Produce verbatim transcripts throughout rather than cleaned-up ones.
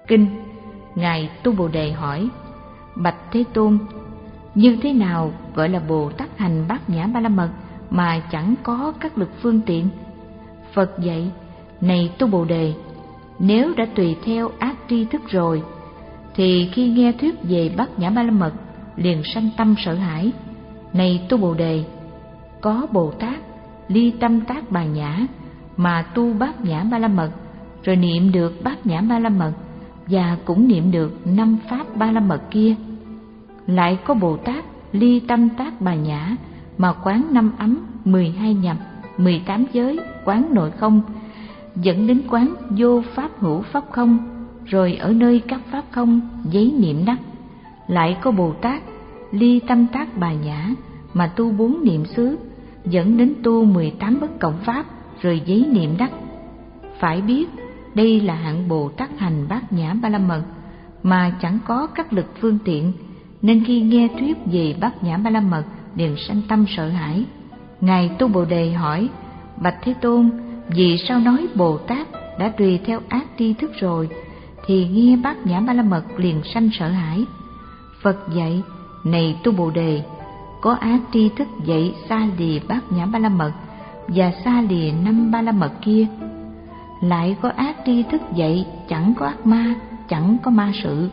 Kinh, Ngài Tu Bồ Đề hỏi: Bạch Thế Tôn, như thế nào gọi là Bồ Tát hành Bát Nhã Ba La Mật mà chẳng có các lực phương tiện? Phật dạy: Này Tu Bồ Đề, nếu đã tùy theo ác tri thức rồi, thì khi nghe thuyết về Bát Nhã Ba La Mật liền sanh tâm sợ hãi. Này Tu Bồ Đề, có Bồ Tát ly tâm tác Bà Nhã mà tu Bát Nhã Ba La Mật, rồi niệm được Bát Nhã Ba La Mật và cũng niệm được năm pháp Ba La Mật kia. Lại có Bồ Tát ly tâm tác Bà Nhã mà quán năm ấm, mười hai nhập, mười tám giới, quán nội không, dẫn đến quán vô pháp hữu pháp không, rồi ở nơi các pháp không giấy niệm đắc. Lại có Bồ Tát ly tâm tác Bà Nhã mà tu bốn niệm xứ, dẫn đến tu mười tám bất cộng pháp, rồi giấy niệm đắc. Phải biết đây là hạng Bồ Tát hành Bát Nhã Ba La Mật mà chẳng có các lực phương tiện, nên khi nghe thuyết về Bát Nhã Ba La Mật liền sanh tâm sợ hãi. Ngài Tu Bồ Đề hỏi: Bạch Thế Tôn, vì sao nói Bồ Tát đã tùy theo ác tri thức rồi thì nghe Bát Nhã Ba La Mật liền sanh sợ hãi? Phật dạy: Này Tu Bồ Đề, có ác tri thức dạy xa lìa Bát Nhã Ba La Mật và xa lìa năm Ba La Mật kia. Lại có ác tri thức dạy chẳng có ác ma, chẳng có ma sự.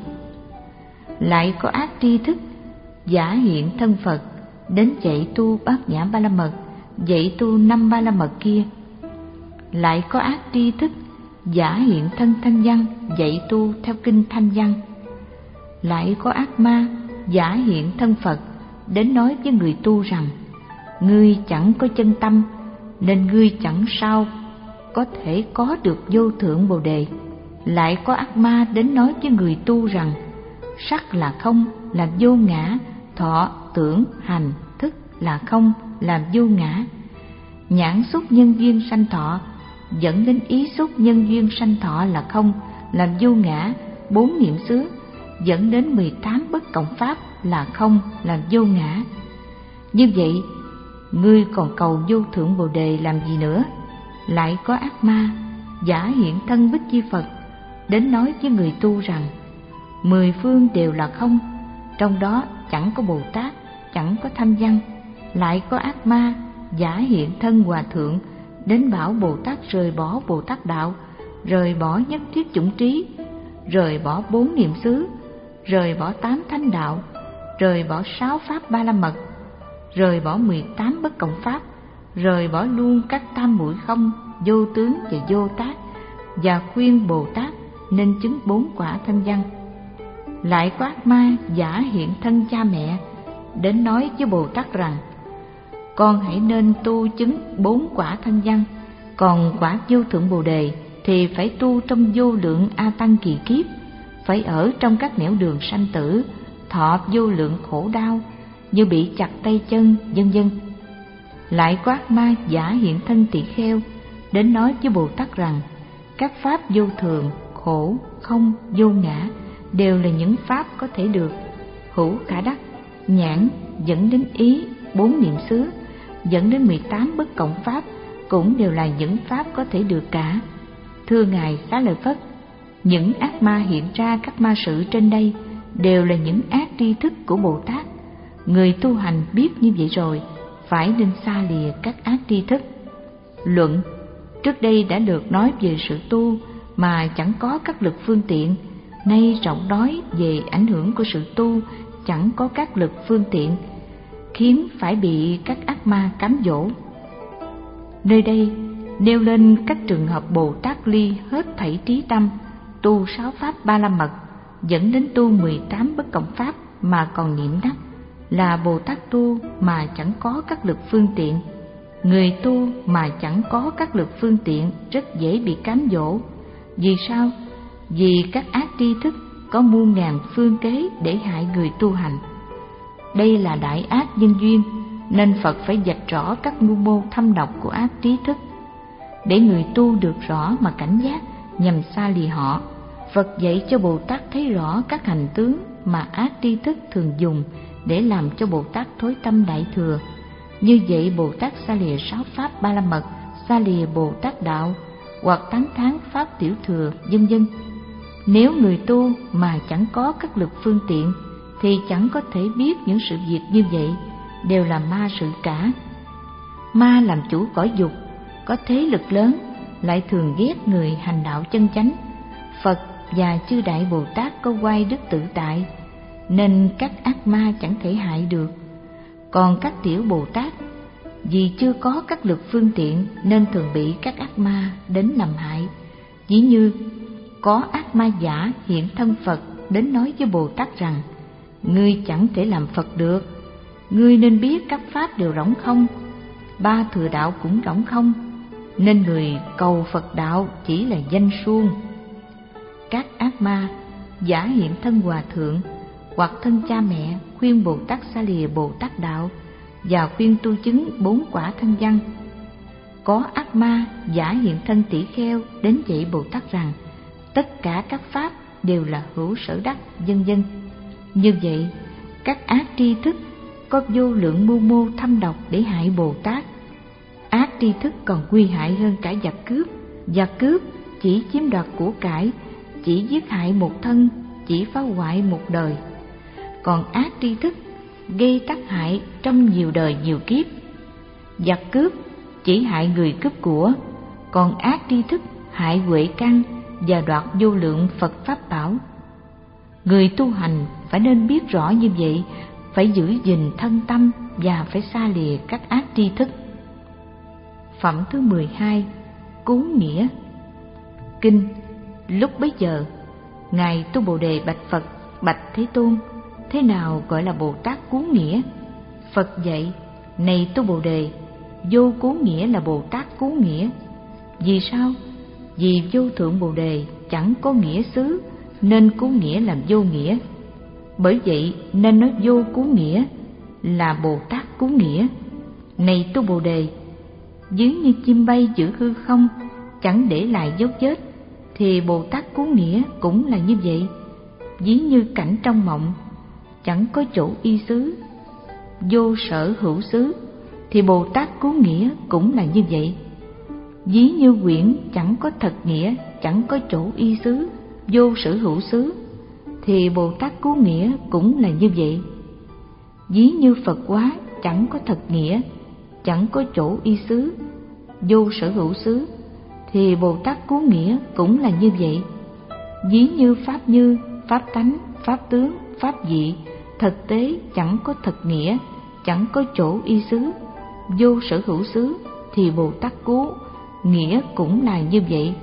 Lại có ác tri thức giả hiện thân Phật đến dạy tu Bát Nhã Ba La Mật, dạy tu năm Ba La Mật kia. Lại có ác tri thức giả hiện thân Thanh Văn, dạy tu theo kinh Thanh Văn. Lại có ác ma giả hiện thân Phật đến nói với người tu rằng: Ngươi chẳng có chân tâm, nên ngươi chẳng sao có thể có được vô thượng Bồ Đề. Lại có ác ma đến nói với người tu rằng: Sắc là không, là vô ngã, thọ, tưởng, hành, thức là không, là vô ngã. Nhãn xúc nhân duyên sanh thọ, dẫn đến ý xúc nhân duyên sanh thọ là không, là vô ngã. Bốn niệm xứ dẫn đến mười tám bất cộng pháp là không, là vô ngã. Như vậy, ngươi còn cầu vô thượng Bồ Đề làm gì nữa? Lại có ác ma giả hiện thân Bích Chi Phật đến nói với người tu rằng: Mười phương đều là không, trong đó chẳng có Bồ Tát, chẳng có Thanh Văn. Lại có ác ma giả hiện thân Hòa Thượng đến bảo Bồ Tát rời bỏ Bồ Tát đạo, rời bỏ nhất thiết chủng trí, rời bỏ bốn niệm xứ, rời bỏ tám thánh đạo, rời bỏ sáu pháp Ba La Mật, rời bỏ mười tám bất cộng pháp, rời bỏ luôn các tam muội không, vô tướng và vô tác, và khuyên Bồ Tát nên chứng bốn quả Thanh Văn. Lại có ác ma giả hiện thân cha mẹ đến nói với Bồ Tát rằng: Con hãy nên tu chứng bốn quả Thanh Văn, còn quả vô thượng Bồ Đề thì phải tu trong vô lượng A Tăng kỳ kiếp, phải ở trong các nẻo đường sanh tử, thọ vô lượng khổ đau như bị chặt tay chân, vân vân. Lại có ác ma giả hiện thân tỳ kheo đến nói với Bồ Tát rằng: Các pháp vô thường, khổ, không, vô ngã đều là những pháp có thể được. Hữu khả đắc, nhãn dẫn đến ý, bốn niệm xứ dẫn đến mười tám bất cộng pháp cũng đều là những pháp có thể được cả. Thưa Ngài Xá Lợi Phất, những ác ma hiện ra các ma sự trên đây đều là những ác tri thức của Bồ Tát. Người tu hành biết như vậy rồi, phải nên xa lìa các ác tri thức. Luận: Trước đây đã được nói về sự tu mà chẳng có các lực phương tiện, nay rộng nói về ảnh hưởng của sự tu chẳng có các lực phương tiện, khiến phải bị các ác ma cám dỗ. Nơi đây nêu lên các trường hợp Bồ Tát ly hết thảy trí tâm, tu sáu pháp Ba La Mật, dẫn đến tu mười tám bất cộng pháp mà còn niệm đắc, là Bồ Tát tu mà chẳng có các lực phương tiện. Người tu mà chẳng có các lực phương tiện rất dễ bị cám dỗ. Vì sao? Vì các ác tri thức có muôn ngàn phương kế để hại người tu hành. Đây là đại ác nhân duyên, nên Phật phải vạch rõ các mưu mô thâm độc của ác trí thức, để người tu được rõ mà cảnh giác, nhằm xa lìa họ. Phật dạy cho Bồ Tát thấy rõ các hành tướng mà ác tri thức thường dùng để làm cho Bồ Tát thối tâm đại thừa. Như vậy Bồ Tát xa lìa sáu pháp Ba La Mật, xa lìa Bồ Tát đạo, hoặc tán thán pháp tiểu thừa, vân vân. Nếu người tu mà chẳng có các lực phương tiện thì chẳng có thể biết những sự việc như vậy đều là ma sự cả. Ma làm chủ cõi dục, có thế lực lớn, lại thường ghét người hành đạo chân chánh. Phật và chư Đại Bồ Tát có oai đức tự tại, nên các ác ma chẳng thể hại được. Còn các tiểu Bồ Tát, vì chưa có các lực phương tiện nên thường bị các ác ma đến làm hại. Ví như có ác ma giả hiện thân Phật đến nói với Bồ Tát rằng: ngươi chẳng thể làm Phật được, ngươi nên biết các pháp đều rỗng không, ba thừa đạo cũng rỗng không, nên người cầu Phật đạo chỉ là danh suông. Các ác ma giả hiện thân hòa thượng hoặc thân cha mẹ khuyên Bồ Tát xa lìa Bồ Tát đạo và khuyên tu chứng bốn quả thanh văn. Có ác ma giả hiện thân tỷ kheo đến dạy Bồ Tát rằng tất cả các pháp đều là hữu sở đắc, vân vân. Như vậy, các ác tri thức có vô lượng mưu mô thâm độc để hại Bồ Tát. Ác tri thức còn nguy hại hơn cả giặc cướp. Giặc cướp chỉ chiếm đoạt của cải, chỉ giết hại một thân, chỉ phá hoại một đời. Còn ác tri thức gây tác hại trong nhiều đời nhiều kiếp. Giặc cướp chỉ hại người cướp của, còn ác tri thức hại huệ căn và đoạt vô lượng Phật pháp bảo. Người tu hành phải nên biết rõ như vậy, phải giữ gìn thân tâm và phải xa lìa các ác tri thức. Phẩm thứ mười hai. Cứu nghĩa. Kinh. Lúc bấy giờ, Ngài Tu Bồ Đề bạch Phật: bạch Thế Tôn, thế nào gọi là Bồ Tát cứu nghĩa? Phật dạy: này Tu Bồ Đề, vô cứu nghĩa là Bồ Tát cứu nghĩa. Vì sao? Vì vô thượng Bồ Đề chẳng có nghĩa xứ, nên cứu nghĩa làm vô nghĩa. Bởi vậy nên nói vô cứu nghĩa là Bồ Tát cứu nghĩa. Này Tu Bồ Đề, dưới như chim bay giữa hư không, chẳng để lại dấu vết, thì Bồ Tát cứu nghĩa cũng là như vậy. Ví như cảnh trong mộng, chẳng có chỗ y xứ, vô sở hữu xứ, thì Bồ Tát cứu nghĩa cũng là như vậy. Ví như quyển chẳng có thật nghĩa, chẳng có chỗ y xứ, vô sở hữu xứ, thì Bồ Tát cứu nghĩa cũng là như vậy. Ví như Phật hóa chẳng có thật nghĩa, chẳng có chỗ y xứ, vô sở hữu xứ, thì Bồ Tát cứu nghĩa cũng là như vậy. Ví như pháp như, pháp tánh, pháp tướng, pháp vị, thực tế chẳng có thật nghĩa, chẳng có chỗ y xứ, vô sở hữu xứ, thì Bồ Tát cứu nghĩa cũng là như vậy.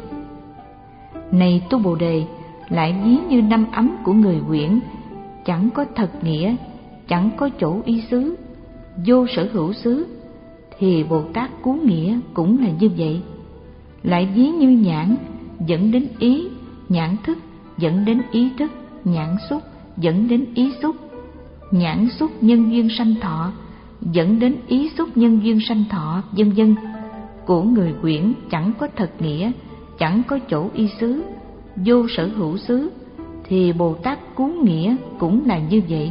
Này Tu Bồ Đề, lại ví như năm ấm của người quyển, chẳng có thật nghĩa, chẳng có chỗ y xứ, vô sở hữu xứ, thì Bồ Tát cứu nghĩa cũng là như vậy. Lại ví như nhãn dẫn đến ý, nhãn thức dẫn đến ý thức, nhãn xúc dẫn đến ý xúc, nhãn xúc nhân duyên sanh thọ dẫn đến ý xúc nhân duyên sanh thọ, vân vân. Của người quyển chẳng có thật nghĩa, chẳng có chỗ y xứ, vô sở hữu xứ, thì Bồ Tát cứu nghĩa cũng là như vậy.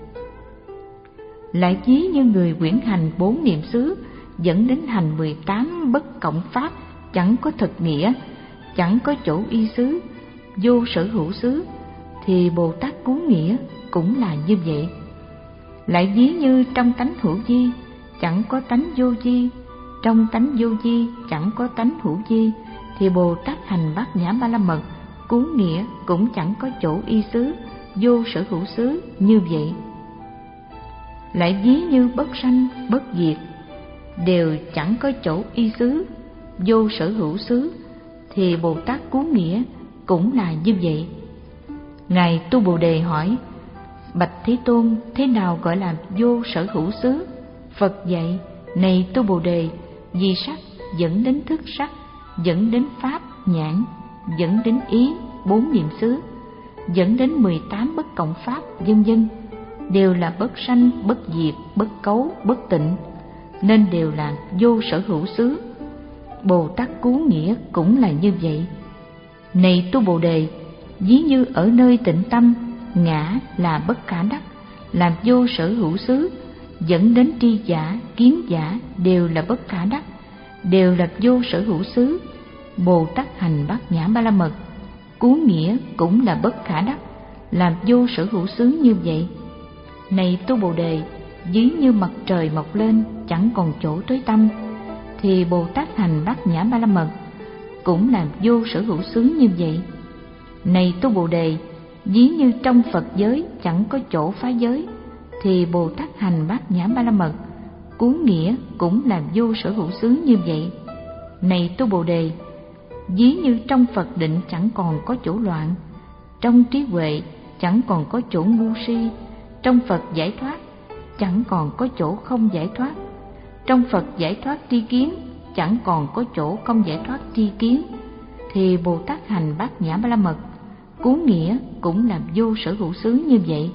Lại ví như người quyển hành bốn niệm xứ dẫn đến hành mười tám bất cộng pháp, chẳng có thật nghĩa, chẳng có chỗ y xứ, vô sở hữu xứ, thì Bồ Tát cứu nghĩa cũng là như vậy. Lại ví như trong tánh hữu vi chẳng có tánh vô vi, trong tánh vô vi chẳng có tánh hữu vi, thì Bồ Tát hành bát nhã ba la mật cứu nghĩa cũng chẳng có chỗ y xứ, vô sở hữu xứ như vậy. Lại ví như bất sanh bất diệt đều chẳng có chỗ y xứ, vô sở hữu xứ, thì Bồ Tát cứu nghĩa cũng là như vậy. Ngài Tu Bồ Đề hỏi: bạch Thế Tôn, thế nào gọi là vô sở hữu xứ? Phật dạy: này Tu Bồ Đề, vì sắc dẫn đến thức sắc, dẫn đến pháp nhãn, dẫn đến ý bốn niệm xứ, dẫn đến mười tám bất cộng pháp, vân vân, đều là bất sanh, bất diệt, bất cấu, bất tịnh, nên đều là vô sở hữu xứ. Bồ Tát cứu nghĩa cũng là như vậy. Này Tu Bồ Đề, ví như ở nơi tịnh tâm, ngã là bất khả đắc, làm vô sở hữu xứ, dẫn đến tri giả, kiến giả đều là bất khả đắc, đều là vô sở hữu xứ. Bồ Tát hành bát nhã ba la mật Cứu nghĩa cũng là bất khả đắc, làm vô sở hữu xứ như vậy. Này tu Bồ Đề, ví như mặt trời mọc lên chẳng còn chỗ tối tăm, thì Bồ Tát hành Bát Nhã Ba La Mật cũng làm vô sở hữu xứ như vậy. Này tu Bồ Đề, ví như trong Phật giới chẳng có chỗ phá giới, thì Bồ Tát hành Bát Nhã Ba La Mật cứu nghĩa cũng làm vô sở hữu xứ như vậy. Này tu Bồ Đề, ví như trong Phật định chẳng còn có chỗ loạn, trong trí huệ chẳng còn có chỗ ngu si, trong Phật giải thoát chẳng còn có chỗ không giải thoát, trong Phật giải thoát tri kiến chẳng còn có chỗ không giải thoát tri kiến, thì Bồ Tát hành Bát Nhã Ba La Mật cứu nghĩa cũng làm vô sở hữu xứ như vậy.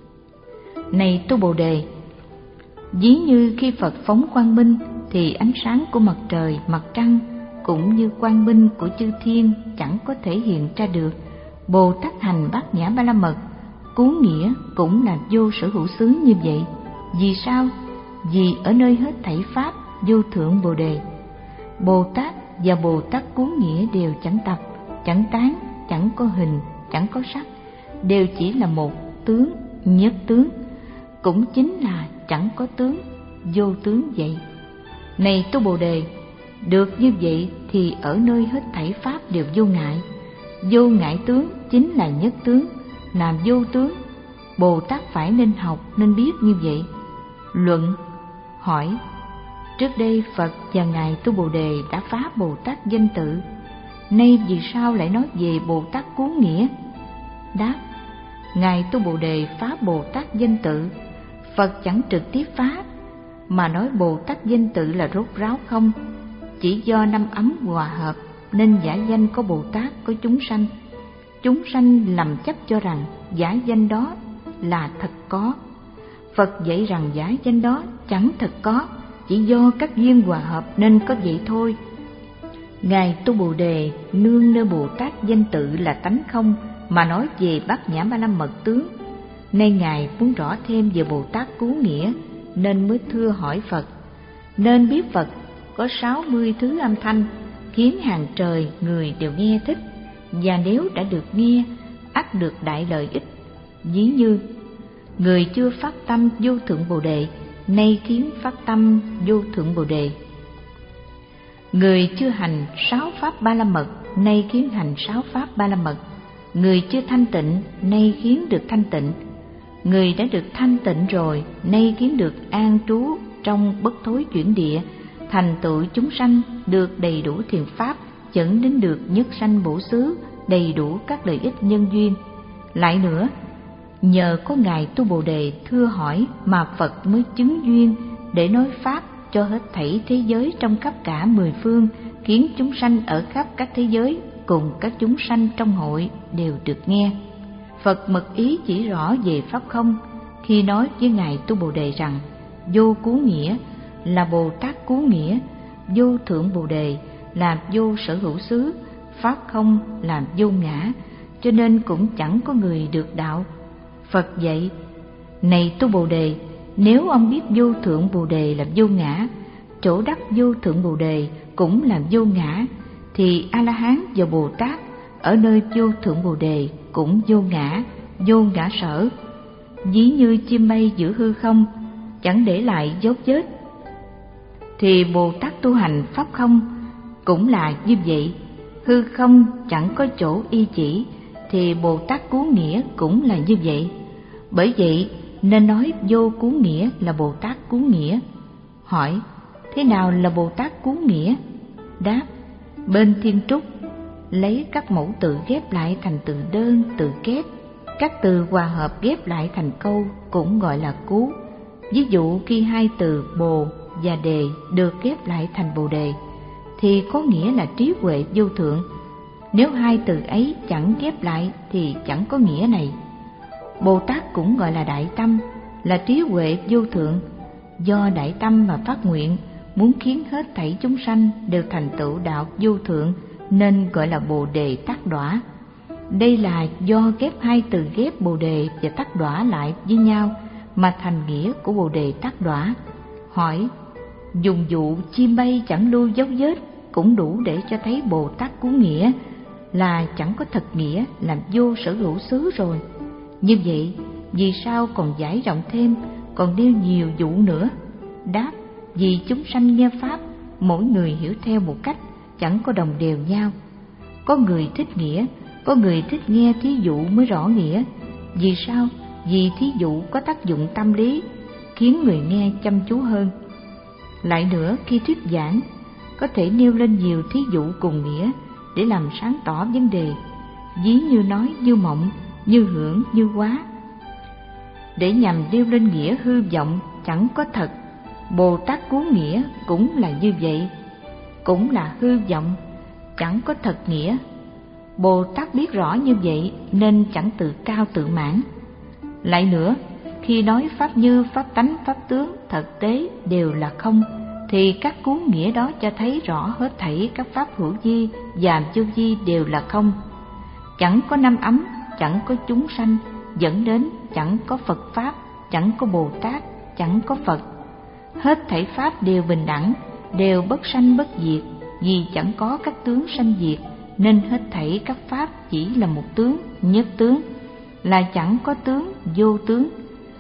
Này tu Bồ Đề, ví như khi Phật phóng quang minh, thì ánh sáng của mặt trời, mặt trăng cũng như quang minh của chư thiên chẳng có thể hiện ra được. Bồ Tát hành Bát Nhã Ba La Mật cứu nghĩa cũng là vô sở hữu xứ như vậy. Vì sao? Vì ở nơi hết thảy pháp vô thượng Bồ Đề, Bồ Tát và Bồ Tát cứu nghĩa đều chẳng tập, chẳng tán, chẳng có hình, chẳng có sắc, đều chỉ là một tướng, nhất tướng, cũng chính là chẳng có tướng, vô tướng vậy. Này tu Bồ Đề, được như vậy thì ở nơi hết thảy pháp đều vô ngại. Vô ngại tướng chính là nhất tướng, làm vô tướng. Bồ Tát phải nên học, nên biết như vậy. Luận hỏi: trước đây Phật và Ngài tu Bồ Đề đã phá Bồ Tát danh tự, nay vì sao lại nói về Bồ Tát cứu nghĩa? Đáp: Ngài tu Bồ Đề phá Bồ Tát danh tự, Phật chẳng trực tiếp phá, mà nói Bồ Tát danh tự là rốt ráo không, chỉ do năm ấm hòa hợp nên giả danh có Bồ Tát, có chúng sanh. Chúng sanh lầm chấp cho rằng giả danh đó là thật có. Phật dạy rằng giả danh đó chẳng thật có, chỉ do các duyên hòa hợp nên có vậy thôi. Ngài tu Bồ Đề nương nơi Bồ Tát danh tự là tánh không mà nói về Bát Nhã Ba La Mật tướng. Nay Ngài muốn rõ thêm về Bồ Tát cứu nghĩa nên mới thưa hỏi Phật. Nên biết Phật có sáu mươi thứ âm thanh khiến hàng trời người đều nghe thích, và nếu đã được nghe ắt được đại lợi ích. Ví như người chưa phát tâm vô thượng Bồ Đề, nay khiến phát tâm vô thượng Bồ Đề. Người chưa hành sáu pháp Ba La Mật, nay khiến hành sáu pháp Ba La Mật. Người chưa thanh tịnh, nay khiến được thanh tịnh. Người đã được thanh tịnh rồi, nay khiến được an trú trong bất thối chuyển địa, thành tựu chúng sanh được đầy đủ thiền pháp, dẫn đến được nhất sanh bổ xứ, đầy đủ các lợi ích nhân duyên. Lại nữa, nhờ có Ngài tu Bồ Đề thưa hỏi mà Phật mới chứng duyên để nói pháp cho hết thảy thế giới trong khắp cả mười phương, khiến chúng sanh ở khắp các thế giới cùng các chúng sanh trong hội đều được nghe. Phật mật ý chỉ rõ về pháp không khi nói với Ngài tu Bồ Đề rằng vô cứu nghĩa là Bồ Tát cứu nghĩa, vô thượng Bồ Đề là vô sở hữu xứ, pháp không làm vô ngã, cho nên cũng chẳng có người được đạo. Phật dạy: này tu Bồ Đề, nếu ông biết vô thượng Bồ Đề là vô ngã, chỗ đắc vô thượng Bồ Đề cũng là vô ngã, thì A-la-hán và Bồ Tát ở nơi vô thượng Bồ Đề cũng vô ngã, vô ngã sở. Ví như chim mây giữa hư không, chẳng để lại dấu vết, thì Bồ Tát tu hành pháp không cũng là như vậy. Hư không chẳng có chỗ y chỉ, thì Bồ Tát cứu nghĩa cũng là như vậy. Bởi vậy nên nói vô cứu nghĩa là Bồ Tát cứu nghĩa. Hỏi: thế nào là Bồ Tát cứu nghĩa? Đáp: bên Thiên Trúc lấy các mẫu tự ghép lại thành từ đơn, từ kép, các từ hòa hợp ghép lại thành câu cũng gọi là cứu. Ví dụ khi hai từ Bồ và Đề được ghép lại thành Bồ Đề thì có nghĩa là trí huệ vô thượng. Nếu hai từ ấy chẳng ghép lại thì chẳng có nghĩa này. Bồ Tát cũng gọi là đại tâm, là trí huệ vô thượng. Do đại tâm mà phát nguyện muốn khiến hết thảy chúng sanh đều thành tựu đạo vô thượng nên gọi là Bồ Đề Tát Đọa. Đây là do ghép hai từ ghép Bồ Đề và Tát Đọa lại với nhau mà thành nghĩa của Bồ Đề Tát Đọa. Hỏi: dùng dụ chim bay chẳng lưu dấu vết cũng đủ để cho thấy Bồ Tát cứu nghĩa, là chẳng có thật nghĩa, làm vô sở hữu xứ rồi. Như vậy, vì sao còn giải rộng thêm, còn nêu nhiều vụ nữa? Đáp: vì chúng sanh nghe pháp, mỗi người hiểu theo một cách, chẳng có đồng đều nhau. Có người thích nghĩa, có người thích nghe thí dụ mới rõ nghĩa. Vì sao? Vì thí dụ có tác dụng tâm lý, khiến người nghe chăm chú hơn. Lại nữa, khi thuyết giảng, có thể nêu lên nhiều thí dụ cùng nghĩa để làm sáng tỏ vấn đề, ví như nói, như mộng, như hưởng, như hóa, để nhằm nêu lên nghĩa hư vọng, chẳng có thật. Bồ Tát cứu nghĩa cũng là như vậy, cũng là hư vọng, chẳng có thật nghĩa. Bồ Tát biết rõ như vậy nên chẳng tự cao tự mãn. Lại nữa, khi nói pháp như, pháp tánh, pháp tướng, thực tế đều là không, thì các cứu nghĩa đó cho thấy rõ hết thảy các pháp hữu vi và vô vi đều là không. Chẳng có năm ấm, chẳng có chúng sanh, dẫn đến chẳng có Phật Pháp, chẳng có Bồ Tát, chẳng có Phật. Hết thảy pháp đều bình đẳng, đều bất sanh bất diệt, vì chẳng có các tướng sanh diệt, nên hết thảy các pháp chỉ là một tướng, nhất tướng, là chẳng có tướng, vô tướng.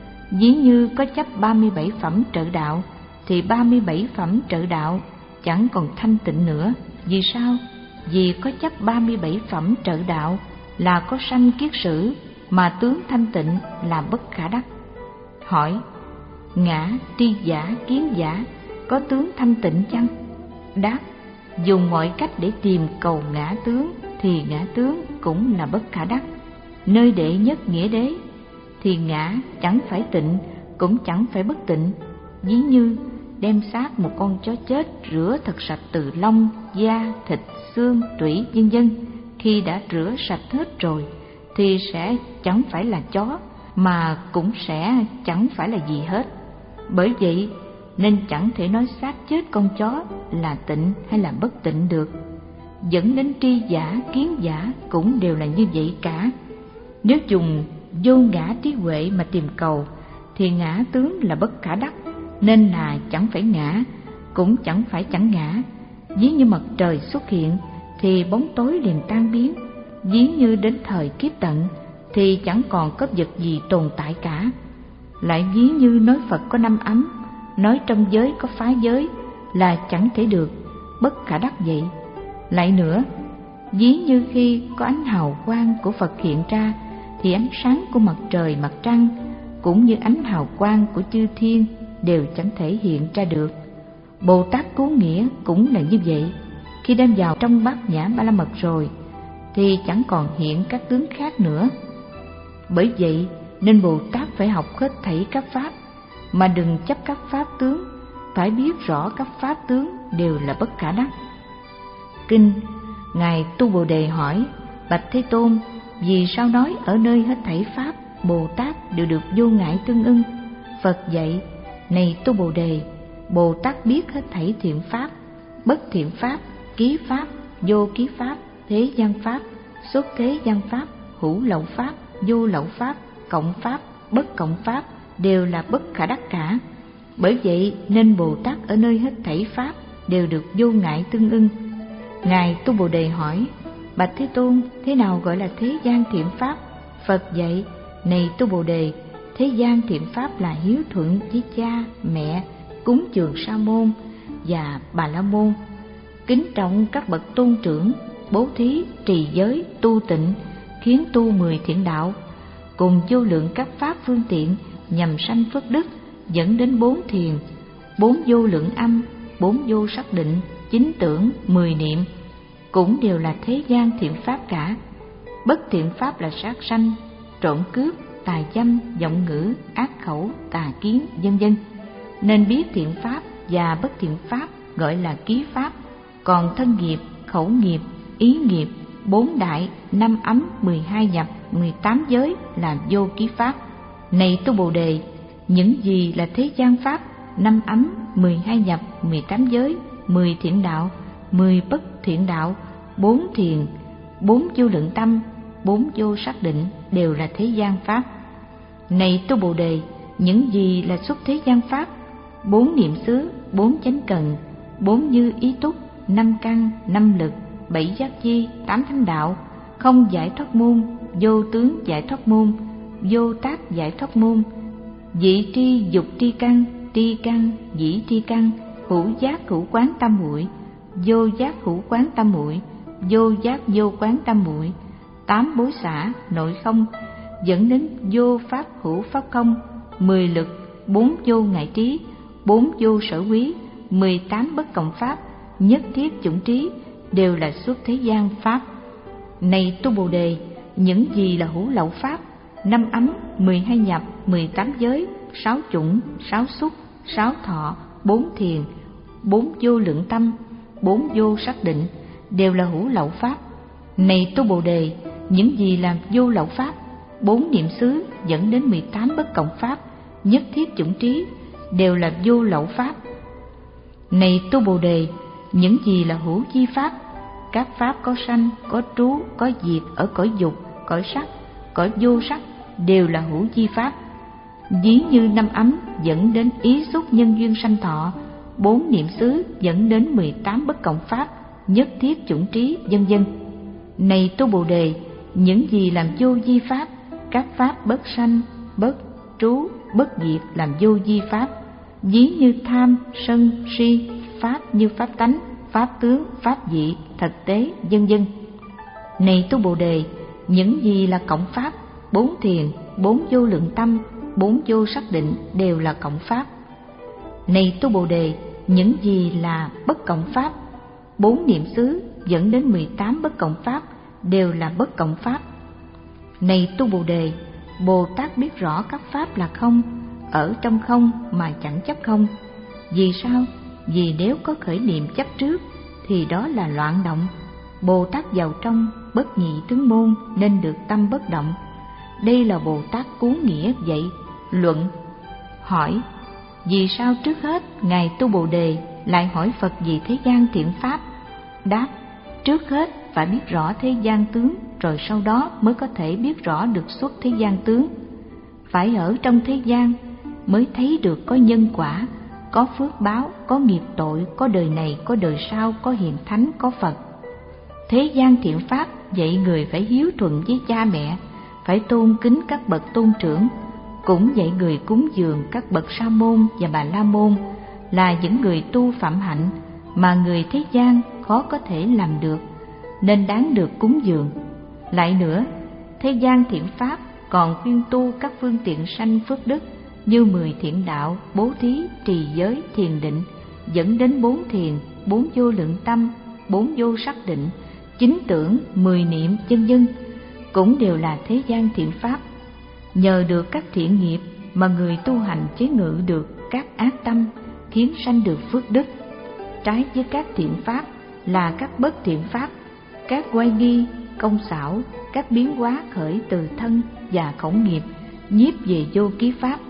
Ví như có chấp ba mươi bảy phẩm trợ đạo, thì ba mươi bảy phẩm trợ đạo chẳng còn thanh tịnh nữa. Vì sao? Vì có chấp ba mươi bảy phẩm trợ đạo là có sanh kiết sử, mà tướng thanh tịnh là bất khả đắc. Hỏi: ngã, tri giả, kiến giả có tướng thanh tịnh chăng? Đáp: dùng mọi cách để tìm cầu ngã tướng thì ngã tướng cũng là bất khả đắc. Nơi đệ nhất nghĩa đế thì ngã chẳng phải tịnh, cũng chẳng phải bất tịnh. Ví như đem xác một con chó chết rửa thật sạch từ lông, da, thịt, xương, tủy vân vân, khi đã rửa sạch hết rồi thì sẽ chẳng phải là chó, mà cũng sẽ chẳng phải là gì hết. Bởi vậy nên chẳng thể nói xác chết con chó là tịnh hay là bất tịnh được. Dẫn đến tri giả, kiến giả cũng đều là như vậy cả. Nếu dùng vô ngã trí huệ mà tìm cầu thì ngã tướng là bất khả đắc, nên là chẳng phải ngã, cũng chẳng phải chẳng ngã. Ví như mặt trời xuất hiện thì bóng tối liền tan biến, ví như đến thời kiếp tận thì chẳng còn có vật gì tồn tại cả. Lại ví như nói Phật có năm ấm, nói trong giới có phá giới là chẳng thể được, bất khả đắc vậy. Lại nữa, ví như khi có ánh hào quang của Phật hiện ra thì ánh sáng của mặt trời, mặt trăng cũng như ánh hào quang của chư thiên đều chẳng thể hiện ra được. Bồ Tát cứu nghĩa cũng là như vậy. Khi đem vào trong bát nhã ba la mật rồi thì chẳng còn hiện các tướng khác nữa. Bởi vậy nên Bồ Tát phải học hết thảy các pháp, mà đừng chấp các pháp tướng, phải biết rõ các pháp tướng đều là bất khả đắc. Kinh Ngài Tu Bồ Đề hỏi: bạch Thế Tôn, vì sao nói ở nơi hết thảy pháp Bồ Tát đều được vô ngại tương ưng? Phật dạy: này Tu Bồ Đề, Bồ Tát biết hết thảy thiện pháp, bất thiện pháp, ký pháp, vô ký pháp, thế gian pháp, xuất thế gian pháp, hữu lậu pháp, vô lậu pháp, cộng pháp, bất cộng pháp đều là bất khả đắc cả. Bởi vậy nên Bồ Tát ở nơi hết thảy pháp đều được vô ngại tương ưng. Ngài Tu Bồ Đề hỏi: bạch Thế Tôn, thế nào gọi là thế gian thiện pháp? Phật dạy: này Tu Bồ Đề, thế gian thiện pháp là hiếu thuận với cha, mẹ, cúng dường sa môn và bà la môn, kính trọng các bậc tôn trưởng, bố thí, trì giới, tu tịnh, khiến tu mười thiện đạo, cùng vô lượng các pháp phương tiện nhằm sanh phước đức, dẫn đến bốn thiền, bốn vô lượng âm, bốn vô sắc định, chín tưởng, mười niệm, cũng đều là thế gian thiện pháp cả. Bất thiện pháp là sát sanh, trộm cướp, tà dâm, vọng ngữ, ác khẩu, tà kiến, vân vân. Nên biết thiện pháp và bất thiện pháp gọi là ký pháp. Còn thân nghiệp, khẩu nghiệp, ý nghiệp, bốn đại, năm ấm, mười hai nhập, mười tám giới là vô ký pháp. Này Tu Bồ Đề, những gì là thế gian pháp, năm ấm, mười hai nhập, mười tám giới, mười thiện đạo, mười bất thiện đạo, bốn thiền, bốn vô lượng tâm, bốn vô sắc định đều là thế gian pháp. Này Tu Bồ Đề, những gì là xuất thế gian pháp, bốn niệm xứ, bốn chánh cần, bốn như ý túc, năm căn, năm lực, bảy giác chi, tám thánh đạo, không giải thoát môn, vô tướng giải thoát môn, vô tác giải thoát môn, dị tri dục tri căn, tri căn dĩ tri căn, hữu giác hữu quán tam muội, vô giác hữu quán tam muội, vô giác vô quán tam muội, tám bối xả nội không, dẫn đến vô pháp hữu pháp không, mười lực, bốn vô ngại trí, bốn vô sở quý, mười tám bất cộng pháp, nhất thiết chủng trí, đều là xuất thế gian pháp. Này tu Bồ Đề, những gì là hữu lậu pháp? Năm ấm, mười hai nhập, mười tám giới, sáu chủng, sáu xúc, sáu thọ, bốn thiền, bốn vô lượng tâm, bốn vô xác định, đều là hữu lậu pháp. Này tu Bồ Đề, những gì là vô lậu pháp? Bốn niệm xứ dẫn đến mười tám bất cộng pháp, nhất thiết chủng trí, đều là vô lậu pháp. Này tu Bồ Đề, những gì là hữu chi pháp? Các pháp có sanh, có trú, có diệt ở cõi dục, cõi sắc, cõi vô sắc, đều là hữu chi pháp. Ví như năm ấm dẫn đến ý xúc nhân duyên sanh thọ, bốn niệm xứ dẫn đến mười tám bất cộng pháp, nhất thiết chủng trí, vân vân. Này tu Bồ Đề, những gì làm vô vi pháp? Các pháp bất sanh, bất trú, bất diệt làm vô vi pháp. Ví như tham, sân, si, pháp như pháp tánh, pháp tướng, pháp dị, thực tế, vân vân. Này tu Bồ Đề, những gì là cộng pháp? Bốn thiền, bốn vô lượng tâm, bốn vô xác định, đều là cộng pháp. Này tu Bồ Đề, những gì là bất cộng pháp? Bốn niệm xứ dẫn đến mười tám bất cộng pháp, đều là bất cộng pháp. Này tu Bồ Đề, Bồ Tát biết rõ các pháp là không, ở trong không mà chẳng chấp không. Vì sao? Vì nếu có khởi niệm chấp trước thì đó là loạn động. Bồ Tát vào trong bất nhị tướng môn nên được tâm bất động. Đây là Bồ Tát cứu nghĩa vậy. Luận. Hỏi: vì sao trước hết ngài tu Bồ Đề lại hỏi Phật vì thế gian thiện pháp? Đáp: trước hết phải biết rõ thế gian tướng, rồi sau đó mới có thể biết rõ được xuất thế gian tướng. Phải ở trong thế gian mới thấy được có nhân quả, có phước báo, có nghiệp tội, có đời này, có đời sau, có hiền thánh, có Phật. Thế gian thiện pháp dạy người phải hiếu thuận với cha mẹ, phải tôn kính các bậc tôn trưởng, cũng dạy người cúng dường các bậc sa môn và bà la môn, là những người tu phạm hạnh mà người thế gian khó có thể làm được, nên đáng được cúng dường. Lại nữa, thế gian thiện pháp còn khuyên tu các phương tiện sanh phước đức như mười thiện đạo, bố thí, trì giới, thiền định, dẫn đến bốn thiền, bốn vô lượng tâm, bốn vô sắc định, chín tưởng, mười niệm, vân vân, cũng đều là thế gian thiện pháp. Nhờ được các thiện nghiệp mà người tu hành chế ngự được các ác tâm, khiến sanh được phước đức. Trái với các thiện pháp là các bất thiện pháp, các quay nghi, công xảo, các biến hóa khởi từ thân và khẩu nghiệp, nhiếp về vô ký pháp.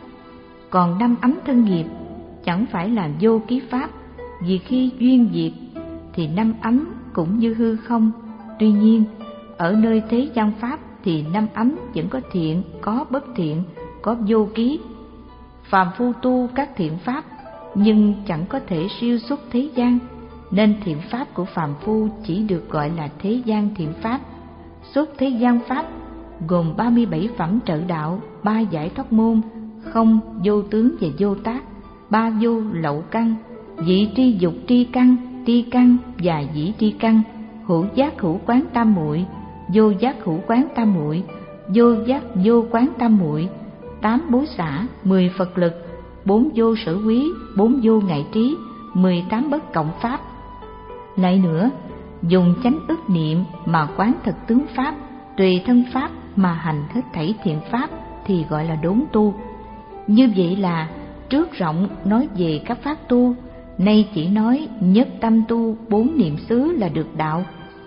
Còn năm ấm thân nghiệp chẳng phải là vô ký pháp, vì khi duyên diệt thì năm ấm cũng như hư không. Tuy nhiên, ở nơi thế gian pháp thì năm ấm vẫn có thiện, có bất thiện, có vô ký. Phàm phu tu các thiện pháp nhưng chẳng có thể siêu xuất thế gian, nên thiện pháp của phàm phu chỉ được gọi là thế gian thiện pháp. Xuất thế gian pháp gồm ba mươi bảy phẩm trợ đạo, ba giải thoát môn, không, vô tướng và vô tác, ba vô lậu căn, dị tri dục tri căn, tri căn và dĩ tri căn, hữu giác hữu quán tam muội, vô giác hữu quán tam muội, vô giác vô quán tam muội, tám bối xả, mười Phật lực, bốn vô sở quý, bốn vô ngại trí, mười tám bất cộng pháp. Lại nữa, dùng chánh ức niệm mà quán thực tướng pháp, tùy thân pháp mà hành hết thảy thiện pháp thì gọi là đốn tu. Như vậy là trước rộng nói về các pháp tu, nay chỉ nói nhất tâm tu bốn niệm xứ là được đạo.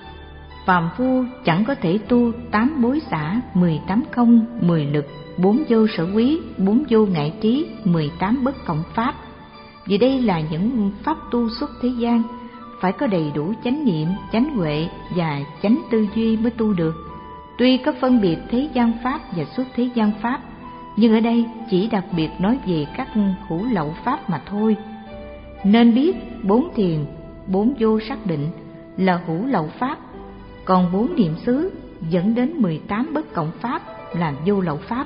Phàm phu chẳng có thể tu tám bối xả, mười tám không, mười lực, bốn vô sở quý, bốn vô ngại trí, mười tám bất cộng pháp. Vì đây là những pháp tu xuất thế gian, phải có đầy đủ chánh niệm, chánh huệ và chánh tư duy mới tu được. Tuy có phân biệt thế gian pháp và xuất thế gian pháp, nhưng ở đây chỉ đặc biệt nói về các hữu lậu pháp mà thôi. Nên biết bốn thiền, bốn vô xác định, là hữu lậu pháp, còn bốn niệm xứ dẫn đến mười tám bất cộng pháp là vô lậu pháp.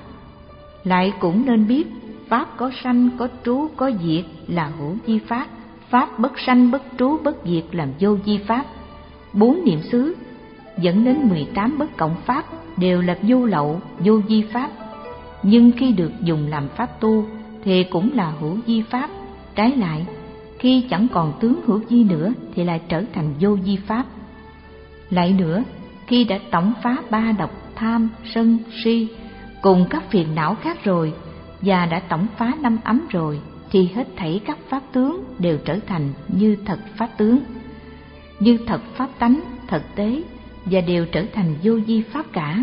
Lại cũng nên biết pháp có sanh, có trú, có diệt là hữu vi pháp, pháp bất sanh, bất trú, bất diệt làm vô vi pháp. Bốn niệm xứ dẫn đến mười tám bất cộng pháp đều là vô lậu, vô vi pháp. Nhưng khi được dùng làm pháp tu thì cũng là hữu vi pháp. Trái lại, khi chẳng còn tướng hữu vi nữa thì lại trở thành vô vi pháp. Lại nữa, khi đã tổng phá ba độc tham, sân, si cùng các phiền não khác rồi, và đã tổng phá năm ấm rồi, thì hết thảy các pháp tướng đều trở thành như thật pháp tướng, như thật pháp tánh, thật tế, và đều trở thành vô vi pháp cả.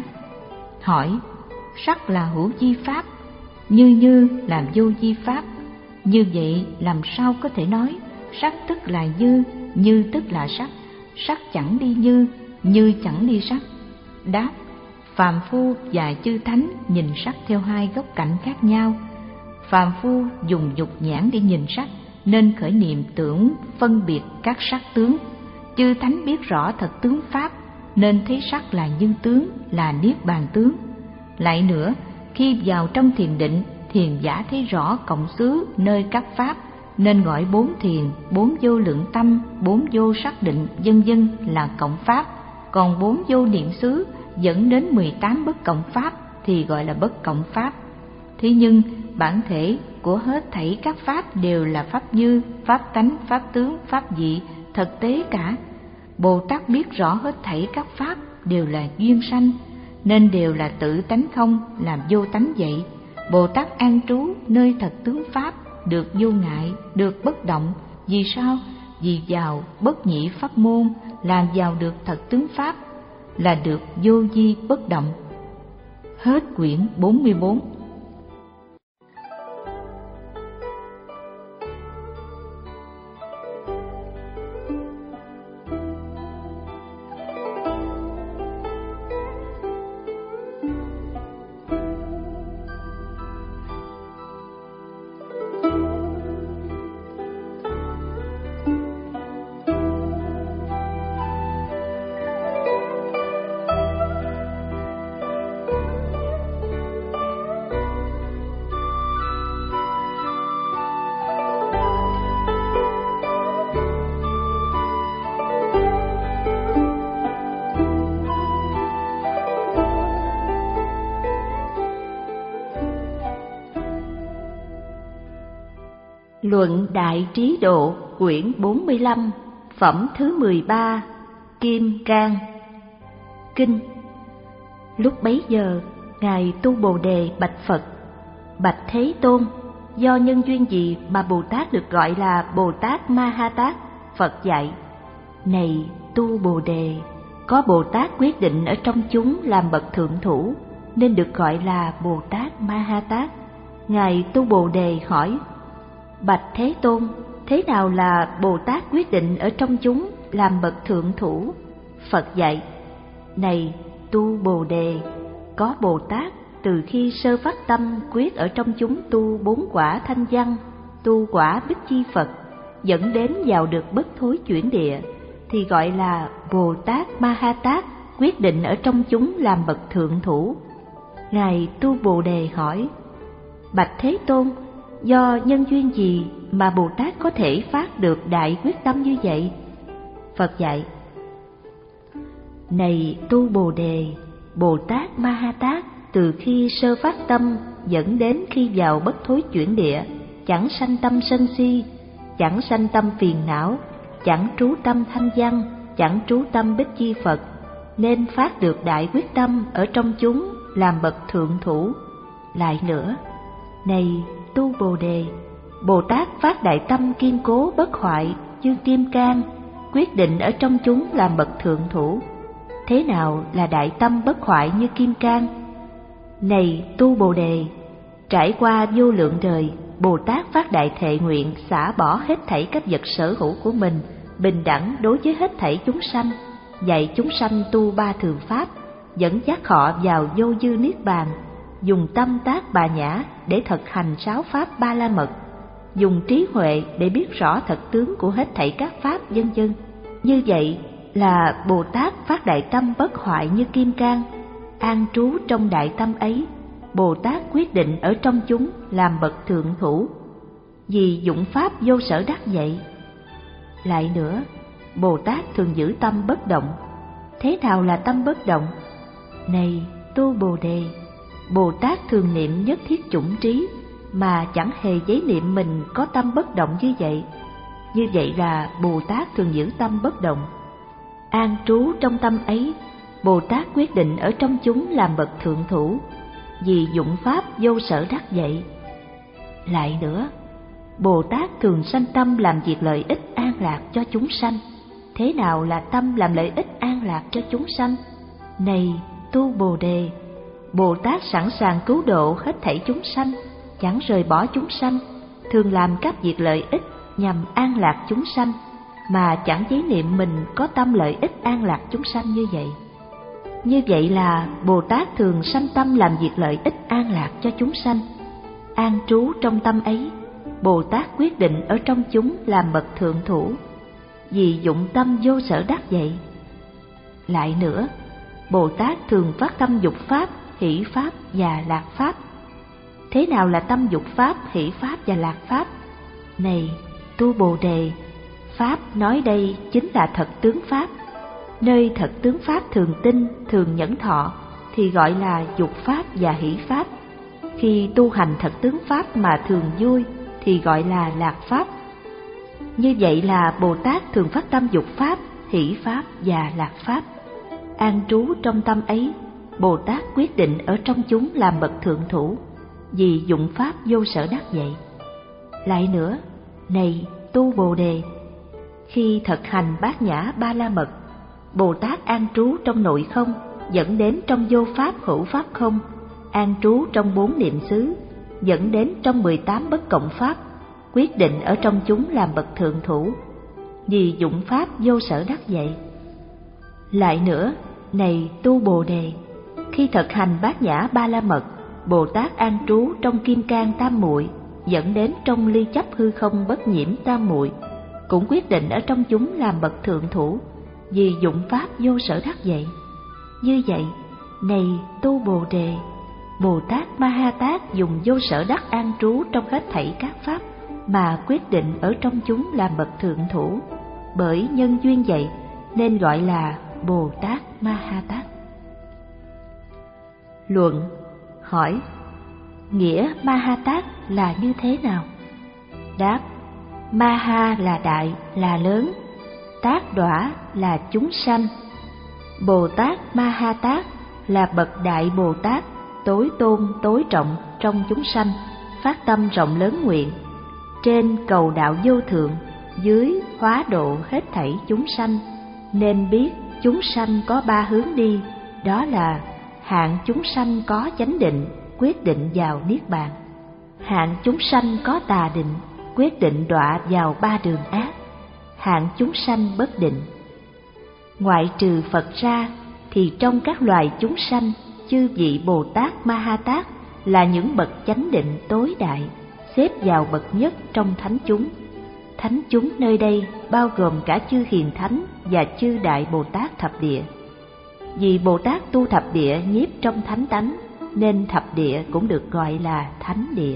Hỏi, sắc là hữu vi pháp, như như làm vô vi pháp, như vậy làm sao có thể nói sắc tức là như, như tức là sắc, sắc chẳng đi như, như chẳng đi sắc? Đáp, phàm phu và chư thánh nhìn sắc theo hai góc cạnh khác nhau. Phàm phu dùng dục nhãn để nhìn sắc nên khởi niệm tưởng phân biệt các sắc tướng. Chư thánh biết rõ thật tướng pháp nên thấy sắc là nhân tướng, là niết bàn tướng. Lại nữa, khi vào trong thiền định, thiền giả thấy rõ cộng xứ nơi các pháp nên gọi bốn thiền, bốn vô lượng tâm, bốn vô sắc định vân vân là cộng pháp. Còn bốn vô niệm xứ dẫn đến mười tám bất cộng pháp thì gọi là bất cộng pháp. Thế nhưng bản thể của hết thảy các pháp đều là pháp như, pháp tánh, pháp tướng, pháp dị, thực tế cả. Bồ Tát biết rõ hết thảy các pháp đều là duyên sanh nên đều là tự tánh không, làm vô tánh vậy. Bồ Tát an trú nơi thật tướng pháp, được vô ngại, được bất động. Vì sao? Vì vào bất nhị pháp môn làm vào được thật tướng pháp là được vô vi bất động. Hết quyển bốn mươi bốn. Luận Đại Trí Độ, quyển bốn mươi lăm, phẩm thứ mười ba, Kim Cang. Kinh. Lúc bấy giờ, Ngài Tu Bồ Đề bạch Phật: Bạch Thế Tôn, do nhân duyên gì mà Bồ Tát được gọi là Bồ Tát Ma Ha Tát? Phật dạy: Này Tu Bồ Đề, có Bồ Tát quyết định ở trong chúng làm bậc thượng thủ, nên được gọi là Bồ Tát Ma Ha Tát. Ngài Tu Bồ Đề hỏi: Bạch Thế Tôn, thế nào là Bồ Tát quyết định ở trong chúng làm bậc thượng thủ? Phật dạy: Này Tu Bồ Đề, có Bồ Tát từ khi sơ phát tâm quyết ở trong chúng tu bốn quả thanh văn, tu quả Bích Chi Phật, dẫn đến vào được bất thối chuyển địa, thì gọi là Bồ Tát Ma Ha Tát quyết định ở trong chúng làm bậc thượng thủ. Ngài Tu Bồ Đề hỏi: Bạch Thế Tôn, do nhân duyên gì mà Bồ Tát có thể phát được đại quyết tâm như vậy? Phật dạy: Này Tu Bồ Đề, Bồ Tát Ma Ha Tát từ khi sơ phát tâm dẫn đến khi vào bất thối chuyển địa, chẳng sanh tâm sân si, chẳng sanh tâm phiền não, chẳng trú tâm thanh văn, chẳng trú tâm Bích Chi Phật, nên phát được đại quyết tâm ở trong chúng làm bậc thượng thủ. Lại nữa, này Tu Bồ Đề, Bồ Tát phát đại tâm kiên cố bất hoại như kim cang, quyết định ở trong chúng làm bậc thượng thủ. Thế nào là đại tâm bất hoại như kim cang? Này Tu Bồ Đề, trải qua vô lượng đời, Bồ Tát phát đại thệ nguyện xả bỏ hết thảy các vật sở hữu của mình, bình đẳng đối với hết thảy chúng sanh, dạy chúng sanh tu ba thường pháp, dẫn dắt họ vào vô dư niết bàn, dùng tâm tác bà nhã để thực hành sáu pháp ba la mật, dùng trí huệ để biết rõ thật tướng của hết thảy các pháp, vân vân. Như vậy, là Bồ Tát phát đại tâm bất hoại như kim cang, an trú trong đại tâm ấy, Bồ Tát quyết định ở trong chúng làm bậc thượng thủ, vì dụng pháp vô sở đắc vậy. Lại nữa, Bồ Tát thường giữ tâm bất động. Thế nào là tâm bất động? Này tu Bồ Đề, Bồ Tát thường niệm nhất thiết chủng trí mà chẳng hề giấy niệm mình có tâm bất động như vậy. Như vậy là Bồ Tát thường giữ tâm bất động. An trú trong tâm ấy, Bồ Tát quyết định ở trong chúng làm bậc thượng thủ, vì dụng pháp vô sở đắc vậy. Lại nữa, Bồ Tát thường sanh tâm làm việc lợi ích an lạc cho chúng sanh. Thế nào là tâm làm lợi ích an lạc cho chúng sanh? Này tu Bồ Đề, Bồ Tát sẵn sàng cứu độ hết thảy chúng sanh, chẳng rời bỏ chúng sanh, thường làm các việc lợi ích nhằm an lạc chúng sanh, mà chẳng giấy niệm mình có tâm lợi ích an lạc chúng sanh như vậy. Như vậy là Bồ Tát thường sanh tâm làm việc lợi ích an lạc cho chúng sanh. An trú trong tâm ấy, Bồ Tát quyết định ở trong chúng làm bậc thượng thủ, vì dụng tâm vô sở đắc vậy. Lại nữa, Bồ Tát thường phát tâm dục pháp, hỷ pháp và lạc pháp. Thế nào là tâm dục pháp, hỷ pháp và lạc pháp? Này tu Bồ Đề, pháp nói đây chính là thật tướng pháp. Nơi thật tướng pháp thường tin, thường nhẫn thọ thì gọi là dục pháp và hỷ pháp. Khi tu hành thật tướng pháp mà thường vui thì gọi là lạc pháp. Như vậy là Bồ Tát thường phát tâm dục pháp, hỷ pháp và lạc pháp. An trú trong tâm ấy, Bồ Tát quyết định ở trong chúng làm bậc thượng thủ, vì dụng pháp vô sở đắc vậy. Lại nữa, này tu Bồ Đề, khi thực hành bát nhã ba la mật, Bồ Tát an trú trong nội không, dẫn đến trong vô pháp hữu pháp không, an trú trong bốn niệm xứ, dẫn đến trong mười tám bất cộng pháp, quyết định ở trong chúng làm bậc thượng thủ, vì dụng pháp vô sở đắc vậy. Lại nữa, này tu Bồ Đề, khi thực hành bát nhã ba la mật, Bồ Tát an trú trong kim cang tam muội, dẫn đến trong ly chấp hư không bất nhiễm tam muội, cũng quyết định ở trong chúng làm bậc thượng thủ, vì dụng pháp vô sở đắc vậy. Như vậy, này tu Bồ Đề, Bồ Tát Ma Ha Tát dùng vô sở đắc an trú trong hết thảy các pháp mà quyết định ở trong chúng làm bậc thượng thủ. Bởi nhân duyên vậy nên gọi là Bồ Tát Ma Ha Tát. Luận. Hỏi: nghĩa Ma Ha Tát là như thế nào? Đáp: Ma Ha là đại, là lớn, Tát đọa là chúng sanh. Bồ Tát Ma Ha Tát là bậc đại Bồ Tát, tối tôn tối trọng trong chúng sanh, phát tâm rộng lớn nguyện, trên cầu đạo vô thượng, dưới hóa độ hết thảy chúng sanh. Nên biết chúng sanh có ba hướng đi, đó là hạng chúng sanh có chánh định, quyết định vào niết bàn; hạng chúng sanh có tà định, quyết định đọa vào ba đường ác; hạng chúng sanh bất định. Ngoại trừ Phật ra thì trong các loài chúng sanh, chư vị Bồ Tát Ma Ha Tát là những bậc chánh định tối đại, xếp vào bậc nhất trong thánh chúng. Thánh chúng nơi đây bao gồm cả chư hiền thánh và chư đại Bồ Tát thập địa. Vì Bồ Tát tu thập địa nhiếp trong thánh tánh, nên thập địa cũng được gọi là thánh địa.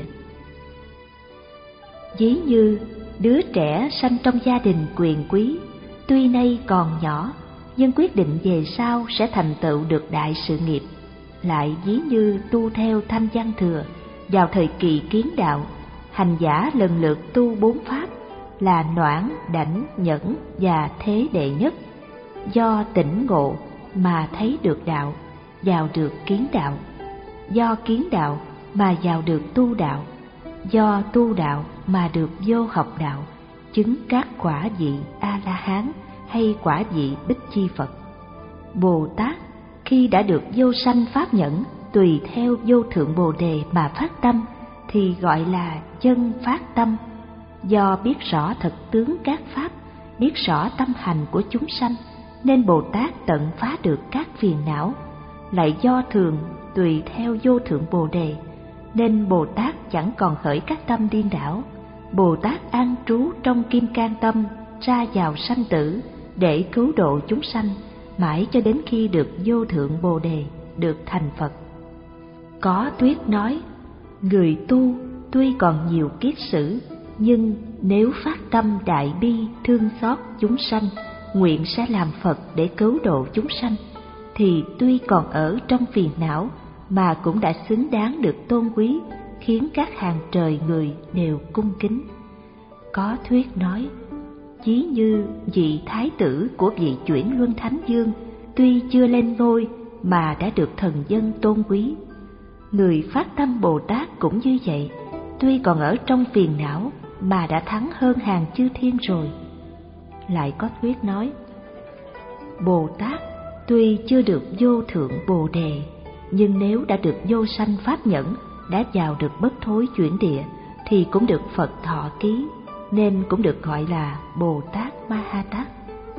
Ví như đứa trẻ sanh trong gia đình quyền quý, tuy nay còn nhỏ nhưng quyết định về sau sẽ thành tựu được đại sự nghiệp. Lại ví như tu theo Thanh Văn Thừa, vào thời kỳ kiến đạo, hành giả lần lượt tu bốn pháp là noãn, đảnh, nhẫn và thế đệ nhất. Do tỉnh ngộ mà thấy được đạo, vào được kiến đạo; do kiến đạo mà vào được tu đạo; do tu đạo mà được vô học đạo, chứng các quả vị A-la-hán hay quả vị Bích Chi Phật. Bồ Tát khi đã được vô sanh pháp nhẫn, tùy theo vô thượng Bồ Đề mà phát tâm thì gọi là chân phát tâm. Do biết rõ thật tướng các pháp, biết rõ tâm hành của chúng sanh, nên Bồ Tát tận phá được các phiền não. Lại do thường tùy theo vô thượng Bồ Đề, nên Bồ Tát chẳng còn khởi các tâm điên đảo. Bồ Tát an trú trong kim cang tâm, ra vào sanh tử, để cứu độ chúng sanh, mãi cho đến khi được vô thượng Bồ Đề, được thành Phật. Có thuyết nói, người tu tuy còn nhiều kiết sử, nhưng nếu phát tâm đại bi thương xót chúng sanh, nguyện sẽ làm Phật để cứu độ chúng sanh, thì tuy còn ở trong phiền não mà cũng đã xứng đáng được tôn quý, khiến các hàng trời người đều cung kính. Có thuyết nói, chí như vị thái tử của vị Chuyển Luân Thánh Dương, tuy chưa lên ngôi mà đã được thần dân tôn quý. Người phát tâm Bồ Tát cũng như vậy, tuy còn ở trong phiền não mà đã thắng hơn hàng chư thiên rồi. Lại có thuyết nói, Bồ Tát tuy chưa được vô thượng Bồ Đề, nhưng nếu đã được vô sanh pháp nhẫn, đã vào được bất thối chuyển địa, thì cũng được Phật thọ ký, nên cũng được gọi là Bồ Tát Ma Ha Tát.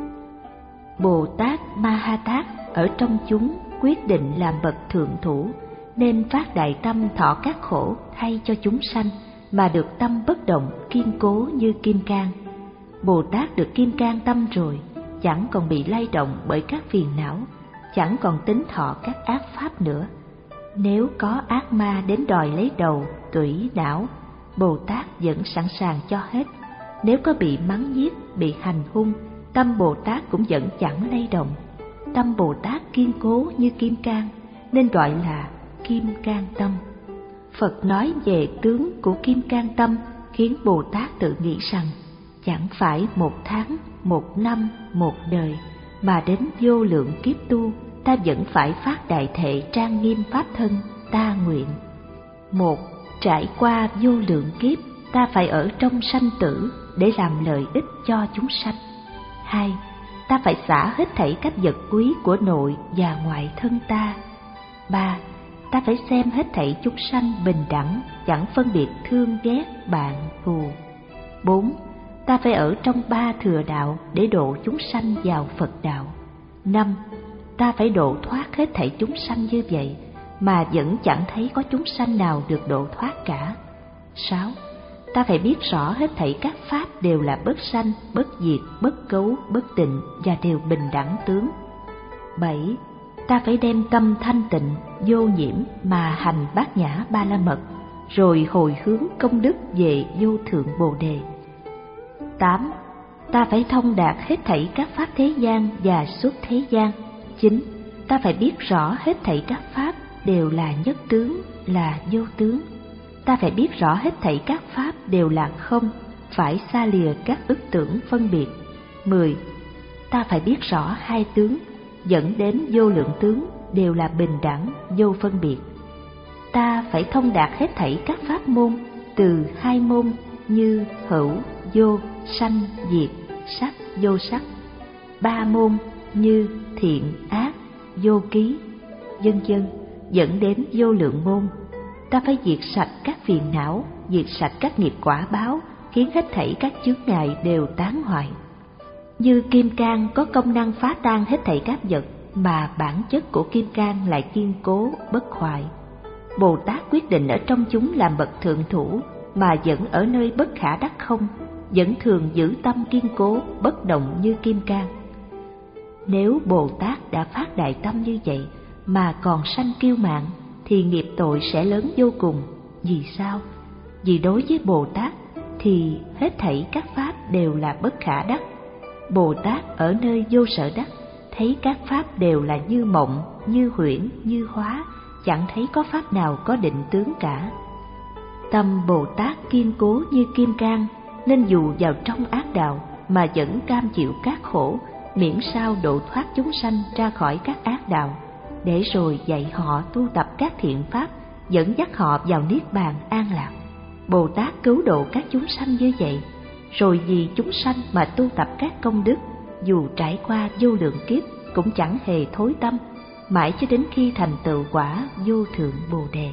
Bồ Tát Ma Ha Tát ở trong chúng quyết định làm bậc thượng thủ, nên phát đại tâm thọ các khổ thay cho chúng sanh, mà được tâm bất động kiên cố như kim cang. Bồ Tát được kim cang tâm rồi, chẳng còn bị lay động bởi các phiền não, chẳng còn tính thọ các ác pháp nữa. Nếu có ác ma đến đòi lấy đầu, tủy, não, Bồ Tát vẫn sẵn sàng cho hết. Nếu có bị mắng giết, bị hành hung, tâm Bồ Tát cũng vẫn chẳng lay động. Tâm Bồ Tát kiên cố như kim cang, nên gọi là kim cang tâm. Phật nói về tướng của kim cang tâm, khiến Bồ Tát tự nghĩ rằng chẳng phải một tháng, một năm, một đời, mà đến vô lượng kiếp tu, ta vẫn phải phát đại thệ trang nghiêm pháp thân, ta nguyện. Một, trải qua vô lượng kiếp, ta phải ở trong sanh tử để làm lợi ích cho chúng sanh. Hai, ta phải xả hết thảy các vật quý của nội và ngoại thân ta. Ba, ta phải xem hết thảy chúng sanh bình đẳng, chẳng phân biệt thương ghét, bạn, thù. Bốn, ta phải ở trong ba thừa đạo để độ chúng sanh vào Phật đạo. Năm, ta phải độ thoát hết thảy chúng sanh như vậy, mà vẫn chẳng thấy có chúng sanh nào được độ thoát cả. Sáu, ta phải biết rõ hết thảy các pháp đều là bất sanh, bất diệt, bất cấu, bất tịnh và đều bình đẳng tướng. Bảy, ta phải đem tâm thanh tịnh, vô nhiễm mà hành bát nhã ba la mật, rồi hồi hướng công đức về vô thượng Bồ Đề. Tám, ta phải thông đạt hết thảy các pháp thế gian và xuất thế gian. Chín, ta phải biết rõ hết thảy các pháp đều là nhất tướng, là vô tướng. Ta phải biết rõ hết thảy các pháp đều là không, phải xa lìa các ức tưởng phân biệt. Mười, ta phải biết rõ hai tướng, dẫn đến vô lượng tướng đều là bình đẳng, vô phân biệt. Ta phải thông đạt hết thảy các pháp môn, từ hai môn như hữu, vô, sanh, diệt, sắc, vô sắc. Ba môn như thiện, ác, vô ký, vân vân, dẫn đến vô lượng môn. Ta phải diệt sạch các phiền não, diệt sạch các nghiệp quả báo, khiến hết thảy các chướng ngại đều tán hoại. Như kim cang có công năng phá tan hết thảy các vật, mà bản chất của kim cang lại kiên cố, bất hoại. Bồ Tát quyết định ở trong chúng làm bậc thượng thủ, mà vẫn ở nơi bất khả đắc không, vẫn thường giữ tâm kiên cố, bất động như kim cang. Nếu Bồ Tát đã phát đại tâm như vậy mà còn sanh kiêu mạn, thì nghiệp tội sẽ lớn vô cùng. Vì sao? Vì đối với Bồ Tát thì hết thảy các pháp đều là bất khả đắc. Bồ Tát ở nơi vô sở đắc, thấy các pháp đều là như mộng, như huyễn, như hóa, chẳng thấy có pháp nào có định tướng cả. Tâm Bồ Tát kiên cố như kim cang, nên dù vào trong ác đạo mà vẫn cam chịu các khổ, miễn sao độ thoát chúng sanh ra khỏi các ác đạo, để rồi dạy họ tu tập các thiện pháp, dẫn dắt họ vào niết bàn an lạc. Bồ Tát cứu độ các chúng sanh như vậy, rồi vì chúng sanh mà tu tập các công đức, dù trải qua vô lượng kiếp cũng chẳng hề thối tâm, mãi cho đến khi thành tựu quả vô thượng Bồ Đề.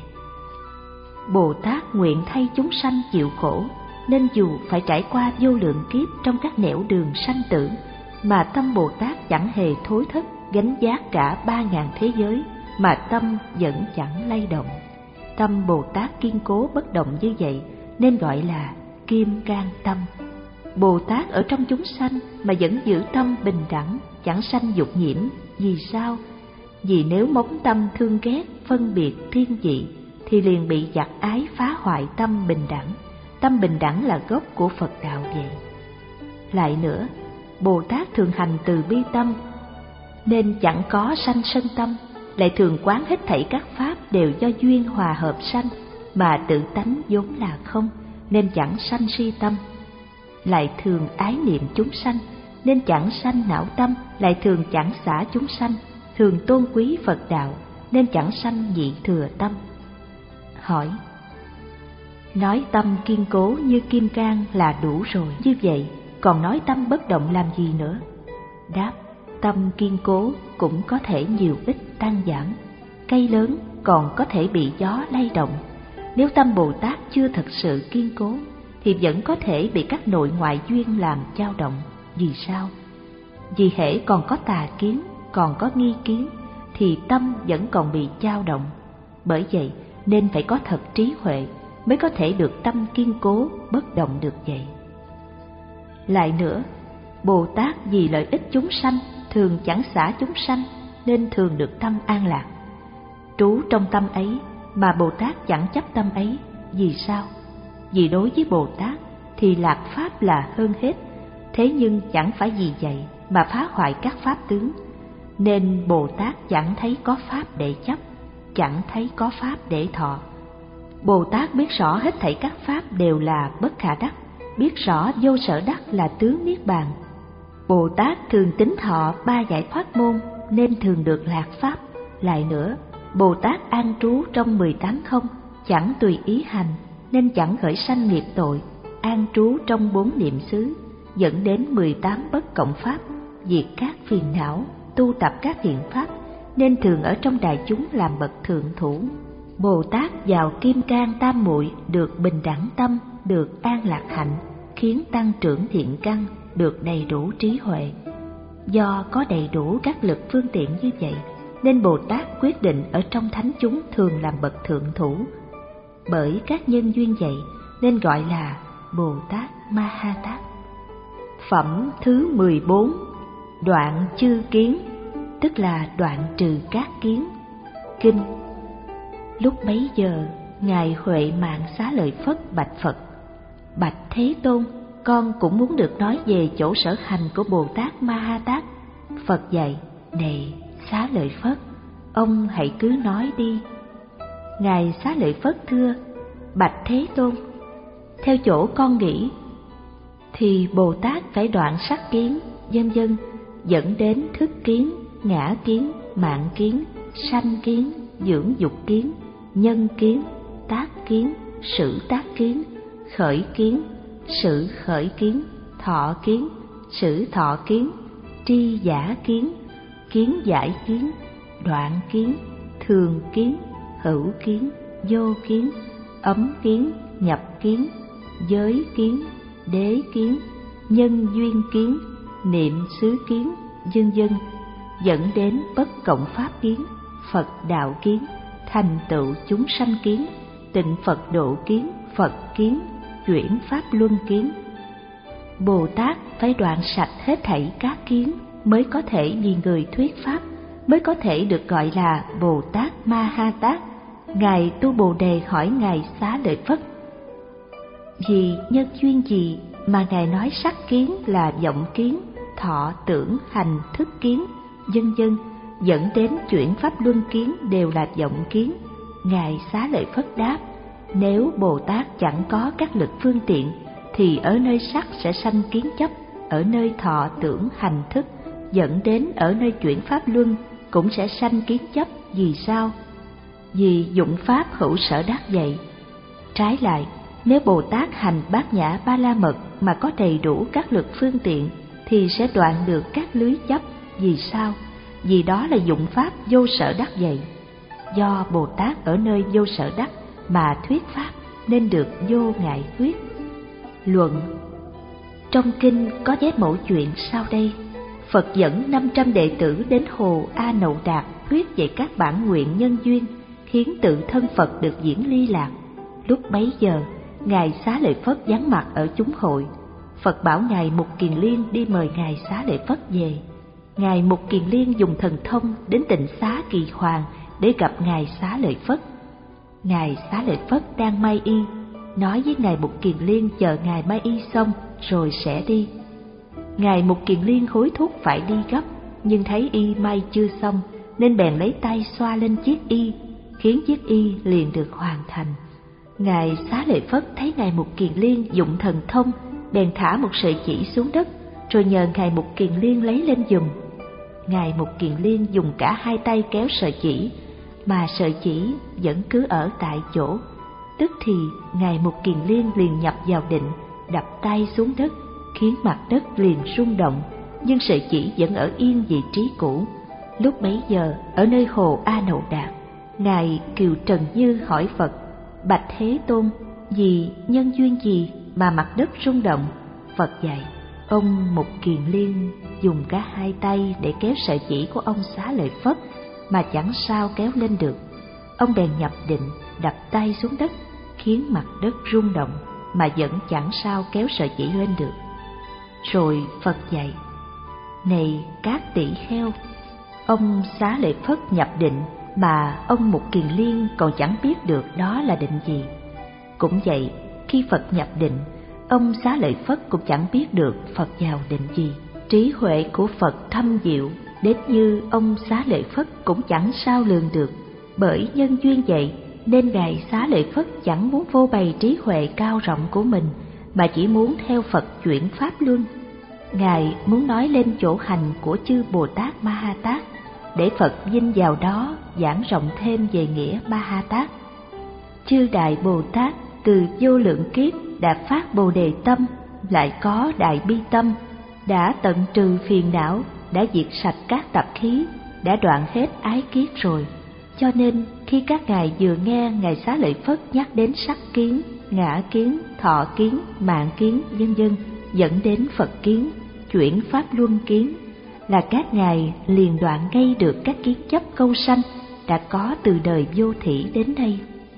Bồ Tát nguyện thay chúng sanh chịu khổ, nên dù phải trải qua vô lượng kiếp trong các nẻo đường sanh tử, mà tâm Bồ Tát chẳng hề thối thất, gánh vác cả ba ngàn thế giới, mà tâm vẫn chẳng lay động. Tâm Bồ Tát kiên cố bất động như vậy, nên gọi là kim cang tâm. Bồ Tát ở trong chúng sanh mà vẫn giữ tâm bình đẳng, chẳng sanh dục nhiễm. Vì sao? Vì nếu móng tâm thương ghét, phân biệt, thiên vị thì liền bị giặc ái phá hoại tâm bình đẳng. Tâm bình đẳng là gốc của Phật đạo vậy. Lại nữa, Bồ Tát thường hành từ bi tâm nên chẳng có sanh sân tâm, lại thường quán hết thảy các pháp đều do duyên hòa hợp sanh, mà tự tánh vốn là không nên chẳng sanh si tâm. Lại thường ái niệm chúng sanh nên chẳng sanh não tâm, lại thường chẳng xả chúng sanh, thường tôn quý Phật đạo nên chẳng sanh nhị thừa tâm. Hỏi: nói tâm kiên cố như kim cang là đủ rồi, như vậy còn nói tâm bất động làm gì nữa? Đáp: tâm kiên cố cũng có thể nhiều ít tăng giảm, cây lớn còn có thể bị gió lay động. Nếu tâm Bồ Tát chưa thật sự kiên cố thì vẫn có thể bị các nội ngoại duyên làm dao động. Vì sao? Vì hễ còn có tà kiến, còn có nghi kiến thì tâm vẫn còn bị dao động. Bởi vậy nên phải có thật trí huệ mới có thể được tâm kiên cố, bất động được vậy. Lại nữa, Bồ Tát vì lợi ích chúng sanh thường chẳng xả chúng sanh nên thường được tâm an lạc. Trú trong tâm ấy mà Bồ Tát chẳng chấp tâm ấy. Vì sao? Vì đối với Bồ Tát thì lạc pháp là hơn hết, thế nhưng chẳng phải vì vậy mà phá hoại các pháp tướng, nên Bồ Tát chẳng thấy có pháp để chấp, chẳng thấy có pháp để thọ. Bồ Tát biết rõ hết thảy các pháp đều là bất khả đắc, biết rõ vô sở đắc là tướng niết bàn. Bồ Tát thường tín thọ ba giải thoát môn nên thường được lạc pháp. Lại nữa, Bồ Tát an trú trong mười tám không, chẳng tùy ý hành nên chẳng khởi sanh nghiệp tội. An trú trong bốn niệm xứ dẫn đến mười tám bất cộng pháp, diệt các phiền não, tu tập các thiện pháp nên thường ở trong đại chúng làm bậc thượng thủ. Bồ Tát vào kim cang tam muội được bình đẳng tâm, được an lạc hạnh, khiến tăng trưởng thiện căn, được đầy đủ trí huệ. Do có đầy đủ các lực phương tiện như vậy nên Bồ Tát quyết định ở trong thánh chúng thường làm bậc thượng thủ. Bởi các nhân duyên vậy nên gọi là Bồ Tát Ma Ha Tát. Phẩm thứ mười bốn, đoạn chư kiến, tức là đoạn trừ các kiến. Kinh. Lúc bấy giờ, Ngài Huệ Mạng Xá Lợi Phất bạch Phật: bạch Thế Tôn, con cũng muốn được nói về chỗ sở hành của Bồ Tát Ma Ha Tát. Phật dạy: này Xá Lợi Phất, ông hãy cứ nói đi. Ngài Xá Lợi Phất thưa: bạch Thế Tôn, theo chỗ con nghĩ thì Bồ Tát phải đoạn sắc kiến, vân vân, dẫn đến thức kiến, ngã kiến, mạng kiến, sanh kiến, dưỡng dục kiến, nhân kiến, tác kiến, sử tác kiến, khởi kiến, sự khởi kiến, thọ kiến, sử thọ kiến, tri giả kiến, kiến giải kiến, đoạn kiến, thường kiến, hữu kiến, vô kiến, ấm kiến, nhập kiến, giới kiến, đế kiến, nhân duyên kiến, niệm xứ kiến, vân vân, dẫn đến bất cộng pháp kiến, Phật đạo kiến, thành tựu chúng sanh kiến, tịnh Phật độ kiến, Phật kiến, chuyển pháp luân kiến. Bồ Tát phải đoạn sạch hết thảy các kiến mới có thể vì người thuyết pháp, mới có thể được gọi là Bồ Tát Ma Ha Tát. Ngài Tu Bồ Đề hỏi Ngài Xá Lợi Phất: vì nhân duyên gì mà Ngài nói sắc kiến là vọng kiến, thọ tưởng hành thức kiến, vân vân, dẫn đến chuyển pháp luân kiến đều là vọng kiến? Ngài Xá Lợi Phất đáp: nếu Bồ Tát chẳng có các lực phương tiện thì ở nơi sắc sẽ sanh kiến chấp, ở nơi thọ tưởng hành thức dẫn đến ở nơi chuyển pháp luân cũng sẽ sanh kiến chấp. Vì sao? Vì dụng pháp hữu sở đắc vậy. Trái lại, nếu Bồ Tát hành bát nhã ba la mật mà có đầy đủ các lực phương tiện thì sẽ đoạn được các lưới chấp. Vì sao? Vì đó là dụng pháp vô sở đắc vậy. Do Bồ Tát ở nơi vô sở đắc mà thuyết pháp nên được vô ngại thuyết. Luận. Trong kinh có chép mẫu chuyện sau đây. Phật dẫn năm trăm đệ tử đến hồ A Nậu Đạt thuyết về các bản nguyện nhân duyên, khiến tự thân Phật được diễn ly lạc. Lúc bấy giờ, Ngài Xá Lợi Phất vắng mặt ở chúng hội. Phật bảo Ngài Mục Kiền Liên đi mời Ngài Xá Lợi Phất về. Ngài Mục Kiền Liên dùng thần thông đến Tịnh Xá Kỳ Hoàng để gặp Ngài Xá Lợi Phất. Ngài Xá Lợi Phất đang may y, nói với Ngài Mục Kiền Liên chờ Ngài may y xong rồi sẽ đi. Ngài Mục Kiền Liên hối thúc phải đi gấp, nhưng thấy y may chưa xong nên bèn lấy tay xoa lên chiếc y, khiến chiếc y liền được hoàn thành. Ngài Xá Lợi Phất thấy Ngài Mục Kiền Liên dụng thần thông, bèn thả một sợi chỉ xuống đất, rồi nhờ Ngài Mục Kiền Liên lấy lên giùm. Ngài Mục Kiền Liên dùng cả hai tay kéo sợi chỉ, mà sợi chỉ vẫn cứ ở tại chỗ. Tức thì Ngài Mục Kiền Liên liền nhập vào định, đập tay xuống đất, khiến mặt đất liền rung động, nhưng sợi chỉ vẫn ở yên vị trí cũ. Lúc bấy giờ, ở nơi hồ A Nậu Đạt, Ngài Kiều Trần Như hỏi Phật: Bạch Thế Tôn, vì nhân duyên gì mà mặt đất rung động? Phật dạy: ông Mục Kiền Liên dùng cả hai tay để kéo sợi chỉ của ông Xá Lợi Phất mà chẳng sao kéo lên được. Ông bèn nhập định, đập tay xuống đất, khiến mặt đất rung động mà vẫn chẳng sao kéo sợi chỉ lên được. Rồi Phật dạy: này các tỷ kheo, ông Xá Lợi Phất nhập định mà ông Mục Kiền Liên còn chẳng biết được đó là định gì. Cũng vậy, khi Phật nhập định, ông Xá Lợi Phất cũng chẳng biết được Phật vào định gì. Trí huệ của Phật thâm diệu đến như ông Xá Lợi Phất cũng chẳng sao lường được. Bởi nhân duyên vậy nên Ngài Xá Lợi Phất chẳng muốn phô bày trí huệ cao rộng của mình, mà chỉ muốn theo Phật chuyển pháp luân. Ngài muốn nói lên chỗ hành của chư Bồ Tát Ma Ha Tát, để Phật vinh vào đó giảng rộng thêm về nghĩa Ma Ha Tát. Chư Đại Bồ Tát từ vô lượng kiếp đã phát Bồ Đề tâm, lại có đại bi tâm, đã tận trừ phiền não, đã diệt sạch các tập khí, đã đoạn hết ái kiết rồi. Cho nên khi các ngài vừa nghe Ngài Xá Lợi Phất nhắc đến sắc kiến, ngã kiến, thọ kiến, mạng kiến, vân vân, dẫn đến Phật kiến, chuyển pháp luân kiến, là các ngài liền đoạn ngay được các kiến chấp câu sanh đã có từ đời vô thỉ đến nay.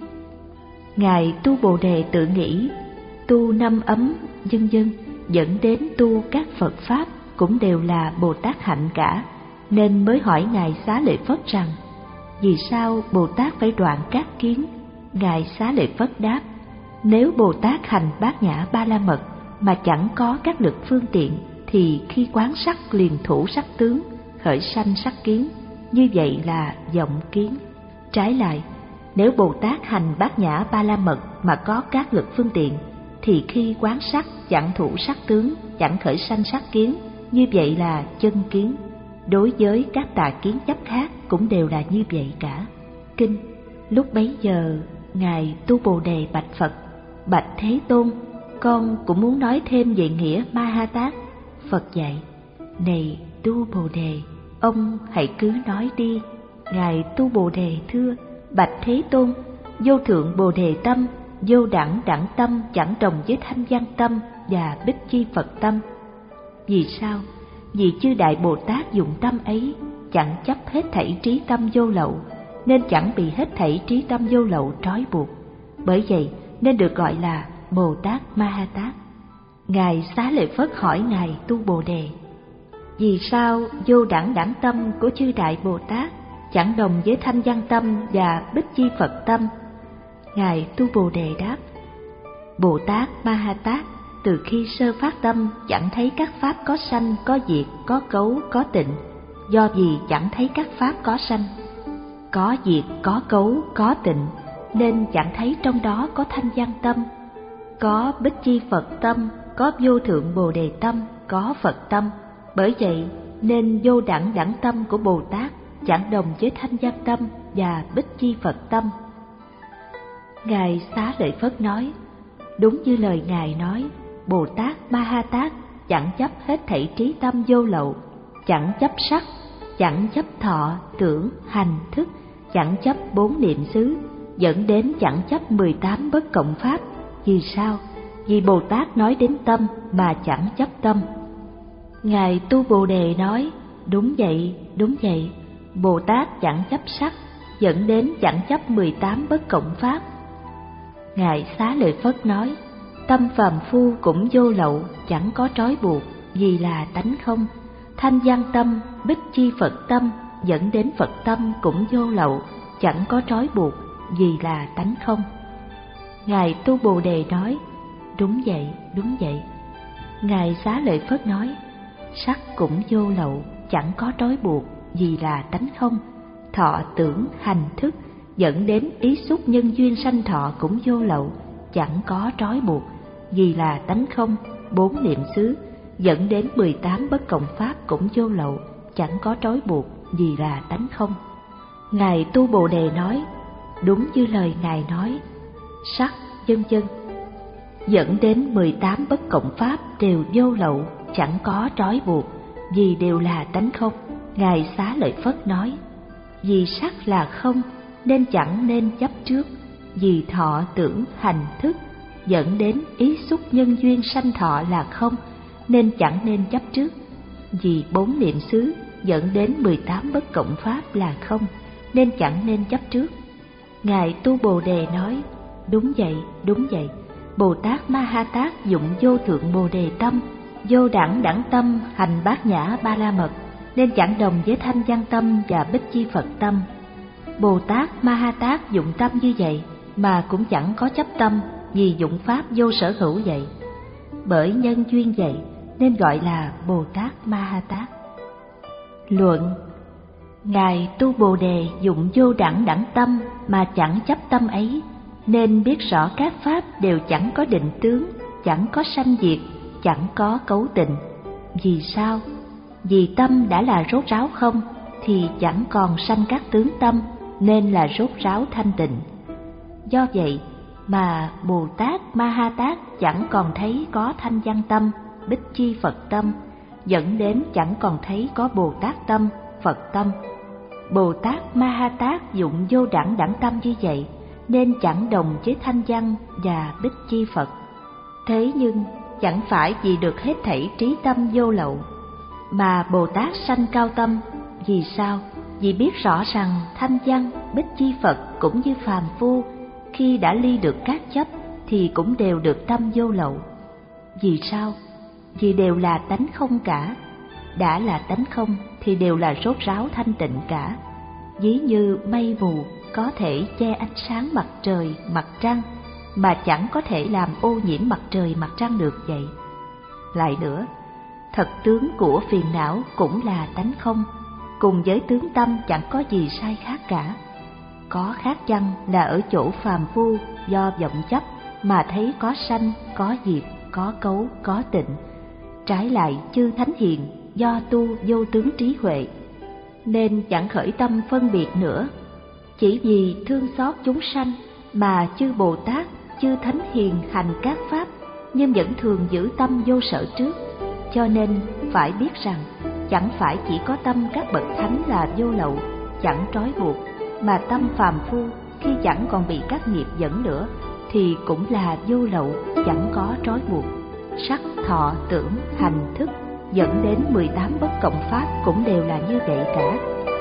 Ngài tu Bồ Đề tự nghĩ, tu năm ấm, vân vân, dẫn đến tu các Phật pháp cũng đều là Bồ Tát hạnh cả, nên mới hỏi Ngài Xá Lợi Phất rằng: vì sao Bồ Tát phải đoạn các kiến? Ngài Xá Lợi Phất đáp: nếu Bồ Tát hành bát nhã ba la mật mà chẳng có các lực phương tiện, thì khi quán sắc liền thủ sắc tướng, khởi sanh sắc kiến, như vậy là vọng kiến. Trái lại, nếu Bồ Tát hành bát nhã ba la mật mà có các lực phương tiện, thì khi quán sắc chẳng thủ sắc tướng, chẳng khởi sanh sắc kiến, như vậy là chân kiến. Đối với các tà kiến chấp khác cũng đều là như vậy cả. Kinh. Lúc bấy giờ Ngài Tu Bồ Đề bạch Phật: bạch Thế Tôn, con cũng muốn nói thêm về nghĩa Ma Ha Tát. Phật dạy: này Tu Bồ Đề, ông hãy cứ nói đi. Ngài Tu Bồ Đề thưa: bạch Thế Tôn, vô thượng Bồ Đề tâm, vô đẳng đẳng tâm chẳng đồng với thanh văn tâm và bích chi Phật tâm. Vì sao? Vì chư Đại Bồ Tát dùng tâm ấy chẳng chấp hết thảy trí tâm vô lậu, nên chẳng bị hết thảy trí tâm vô lậu trói buộc. Bởi vậy nên được gọi là Bồ Tát Ma Ha Tát. Ngài Xá Lợi Phất hỏi Ngài Tu Bồ Đề: vì sao vô đẳng đẳng tâm của chư Đại Bồ Tát chẳng đồng với thanh văn tâm và bích chi Phật tâm? Ngài Tu Bồ Đề đáp: Bồ Tát Ma Ha Tát từ khi sơ phát tâm chẳng thấy các pháp có sanh, có diệt, có cấu, có tịnh. Do vì chẳng thấy các pháp có sanh, có diệt, có cấu, có tịnh, nên chẳng thấy trong đó có thanh văn tâm, có bích chi Phật tâm, có vô thượng Bồ Đề tâm, có Phật tâm. Bởi vậy nên vô đẳng đẳng tâm của Bồ Tát chẳng đồng với thanh văn tâm và bích chi Phật tâm. Ngài Xá Lợi Phất nói: đúng như lời Ngài nói, Bồ Tát Ma Ha Tát chẳng chấp hết thảy trí tâm vô lậu, chẳng chấp sắc, chẳng chấp thọ, tưởng, hành, thức, chẳng chấp bốn niệm xứ, dẫn đến chẳng chấp mười tám bất cộng pháp. Vì sao? Vì Bồ Tát nói đến tâm mà chẳng chấp tâm. Ngài Tu Bồ Đề nói: đúng vậy, đúng vậy, Bồ Tát chẳng chấp sắc, dẫn đến chẳng chấp mười tám bất cộng pháp. Ngài Xá Lợi Phất nói: Tâm phàm phu cũng vô lậu, chẳng có trói buộc, vì là tánh không. Thanh văn tâm, bích chi Phật tâm, dẫn đến Phật tâm cũng vô lậu, chẳng có trói buộc, vì là tánh không. Ngài Tu Bồ Đề nói, đúng vậy, đúng vậy. Ngài Xá Lợi Phất nói, sắc cũng vô lậu, chẳng có trói buộc, vì là tánh không. Thọ tưởng hành thức, dẫn đến ý xúc nhân duyên sanh thọ cũng vô lậu, chẳng có trói buộc, vì là tánh không. Bốn niệm xứ, dẫn đến mười tám bất cộng pháp cũng vô lậu, chẳng có trói buộc, vì là tánh không. Ngài Tu Bồ Đề nói, đúng như lời Ngài nói, sắc, vân vân, dẫn đến mười tám bất cộng pháp đều vô lậu, chẳng có trói buộc, vì đều là tánh không. Ngài Xá Lợi Phất nói, vì sắc là không, nên chẳng nên chấp trước, vì thọ tưởng hành thức, dẫn đến ý xúc nhân duyên sanh thọ là không, nên chẳng nên chấp trước, vì bốn niệm xứ, dẫn đến mười tám bất cộng pháp là không, nên chẳng nên chấp trước. Ngài Tu Bồ Đề nói, đúng vậy, đúng vậy. Bồ Tát Ma Ha Tát dụng vô thượng Bồ Đề tâm, vô đẳng đẳng tâm hành bát nhã ba la mật, nên chẳng đồng với thanh văn tâm và bích chi Phật tâm. Bồ Tát Ma Ha Tát dụng tâm như vậy mà cũng chẳng có chấp tâm, vì dụng pháp vô sở hữu vậy. Bởi nhân duyên vậy nên gọi là Bồ Tát Ma Ha Tát. Luận: Ngài Tu Bồ Đề dụng vô đẳng đẳng tâm mà chẳng chấp tâm ấy, nên biết rõ các pháp đều chẳng có định tướng, chẳng có sanh diệt, chẳng có cấu tịnh. Vì sao? Vì tâm đã là rốt ráo không, thì chẳng còn sanh các tướng tâm, nên là rốt ráo thanh tịnh. Do vậy mà Bồ Tát Ma Ha Tát chẳng còn thấy có thanh văn tâm, bích chi Phật tâm, dẫn đến chẳng còn thấy có Bồ Tát tâm, Phật tâm. Bồ Tát Ma Ha Tát dụng vô đẳng đẳng tâm như vậy, nên chẳng đồng với thanh văn và bích chi Phật. Thế nhưng chẳng phải vì được hết thảy trí tâm vô lậu mà Bồ Tát sanh cao tâm. Vì sao? Vì biết rõ rằng thanh văn, bích chi Phật cũng như phàm phu, khi đã ly được các chấp thì cũng đều được tâm vô lậu. Vì sao? Vì đều là tánh không cả. Đã là tánh không thì đều là rốt ráo thanh tịnh cả. Ví như mây mù có thể che ánh sáng mặt trời, mặt trăng, mà chẳng có thể làm ô nhiễm mặt trời, mặt trăng được vậy. Lại nữa, thật tướng của phiền não cũng là tánh không, cùng với tướng tâm chẳng có gì sai khác cả. Có khác chăng là ở chỗ phàm phu do vọng chấp mà thấy có sanh, có diệt, có cấu, có tịnh. Trái lại chư thánh hiền do tu vô tướng trí huệ, nên chẳng khởi tâm phân biệt nữa. Chỉ vì thương xót chúng sanh mà chư Bồ Tát, chư thánh hiền hành các pháp, nhưng vẫn thường giữ tâm vô sở trước. Cho nên phải biết rằng chẳng phải chỉ có tâm các bậc thánh là vô lậu, chẳng trói buộc, mà tâm phàm phu khi chẳng còn bị các nghiệp dẫn nữa thì cũng là vô lậu, chẳng có trói buộc. Sắc, thọ, tưởng, hành, thức dẫn đến mười tám bất cộng pháp cũng đều là như vậy cả.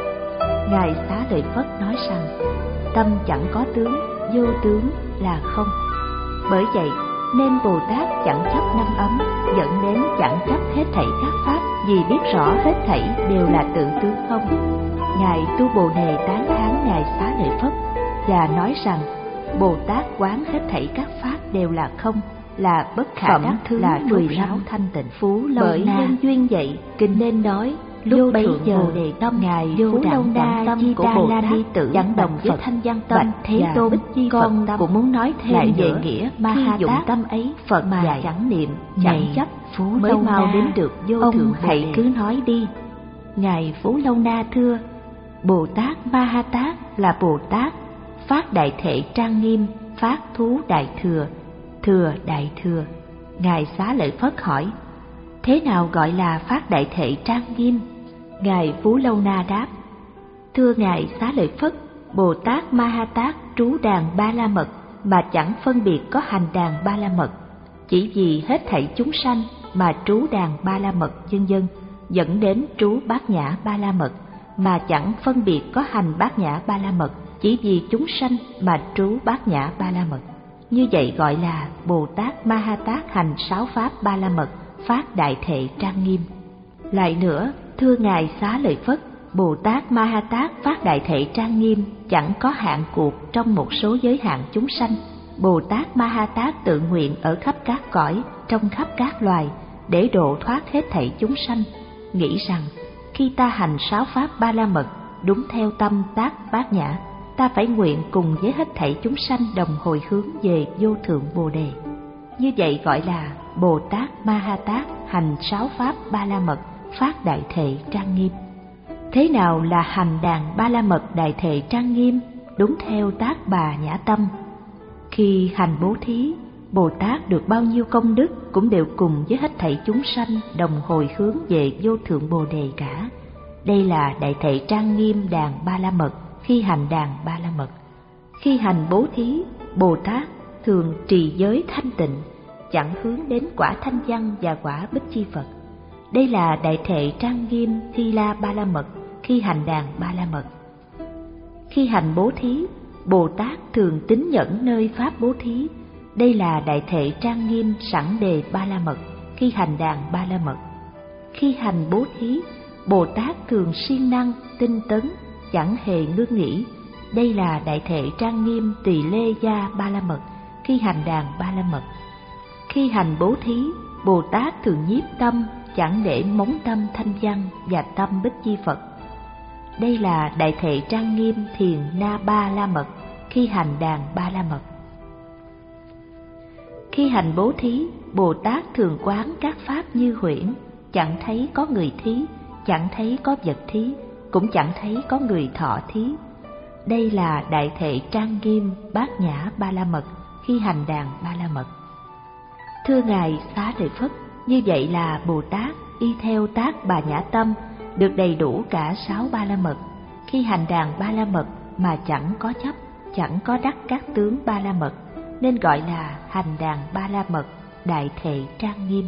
Ngài Xá Lợi Phất nói rằng tâm chẳng có tướng, vô tướng là không. Bởi vậy nên Bồ Tát chẳng chấp năm ấm, dẫn đến chẳng chấp hết thảy các pháp, vì biết rõ hết thảy đều là tự tướng không. Ngài Tu Bồ Đề tán thán Ngài Xá Lợi Phất và nói rằng Bồ Tát quán hết thảy các pháp đều là không, là bất khả đắc, là rốt ráo thanh tịnh. Phú Lâu Bởi Na nhân duyên vậy, kinh nên nói lúc bấy giờ Bồ Đề tâm Ngài Phú Lâu Na tâm của Bồ Tát tự chẳng đồng với thanh văn tâm. Thế Tôn con cũng muốn nói thêm về nghĩa Ma Ha dụng tâm ấy Phật mà chẳng niệm, chẳng chấp, Phú mới mau đến được vô thượng. Hãy cứ nói đi. Ngài Phú Lâu Na thưa: Bồ Tát Ma Ha Tát là Bồ Tát phát đại thệ trang nghiêm, phát thú đại thừa, thừa đại thừa. Ngài Xá Lợi Phất hỏi: thế nào gọi là phát đại thệ trang nghiêm? Ngài Phú Lâu Na đáp: thưa Ngài Xá Lợi Phất, Bồ Tát Ma Ha Tát trú đàn ba la mật mà chẳng phân biệt có hành đàn ba la mật, chỉ vì hết thảy chúng sanh mà trú đàn ba la mật vân vân, dẫn đến trú bát nhã ba la mật mà chẳng phân biệt có hành bát nhã ba la mật, chỉ vì chúng sanh mà trú bát nhã ba la mật. như vậy gọi là Bồ Tát Ma Ha Tát hành sáu pháp ba la mật, phát đại thệ trang nghiêm. Lại nữa, thưa Ngài Xá Lợi Phất, Bồ Tát Ma Ha Tát phát đại thệ trang nghiêm chẳng có hạn cuộc trong một số giới hạn chúng sanh. Bồ Tát Ma Ha Tát tự nguyện ở khắp các cõi, trong khắp các loài, để độ thoát hết thảy chúng sanh. Nghĩ rằng khi ta hành sáu pháp ba la mật đúng theo tâm tác bát nhã, ta phải nguyện cùng với hết thảy chúng sanh đồng hồi hướng về vô thượng Bồ Đề. Như vậy gọi là Bồ Tát Ma Ha Tát hành sáu pháp ba la mật, phát đại thệ trang nghiêm. Thế nào là hành đàn ba la mật đại thệ trang nghiêm đúng theo tác bà nhã tâm? Khi hành bố thí, Bồ Tát được bao nhiêu công đức cũng đều cùng với hết thảy chúng sanh đồng hồi hướng về vô thượng Bồ Đề cả. Đây là đại thệ trang nghiêm đàn ba la mật khi hành đàn ba la mật. Khi hành bố thí, Bồ Tát thường trì giới thanh tịnh, chẳng hướng đến quả thanh văn và quả bích chi Phật. Đây là đại thệ trang nghiêm thi la ba la mật khi hành đàn ba la mật. Khi hành bố thí, Bồ Tát thường tín nhẫn nơi pháp bố thí. Đây là đại thệ trang nghiêm sẵn đề ba la mật khi hành đàn ba la mật. Khi hành bố thí, Bồ Tát thường siêng năng, tinh tấn, chẳng hề ngưng nghỉ. Đây là đại thệ trang nghiêm tỳ lê gia ba la mật khi hành đàn ba la mật. Khi hành bố thí, Bồ Tát thường nhiếp tâm, chẳng để móng tâm thanh văn và tâm bích chi Phật. Đây là đại thệ trang nghiêm thiền na ba la mật khi hành đàn ba la mật. Khi hành bố thí, Bồ Tát thường quán các pháp như huyễn, chẳng thấy có người thí, chẳng thấy có vật thí, cũng chẳng thấy có người thọ thí. Đây là đại thệ trang nghiêm bát nhã ba la mật khi hành đàn ba la mật. Thưa Ngài Xá Lợi Phất, như vậy là Bồ Tát y theo tác bà nhã tâm được đầy đủ cả sáu ba la mật khi hành đàn ba la mật mà chẳng có chấp, chẳng có đắc các tướng ba la mật, nên gọi là hành đàn ba la mật đại thệ trang nghiêm.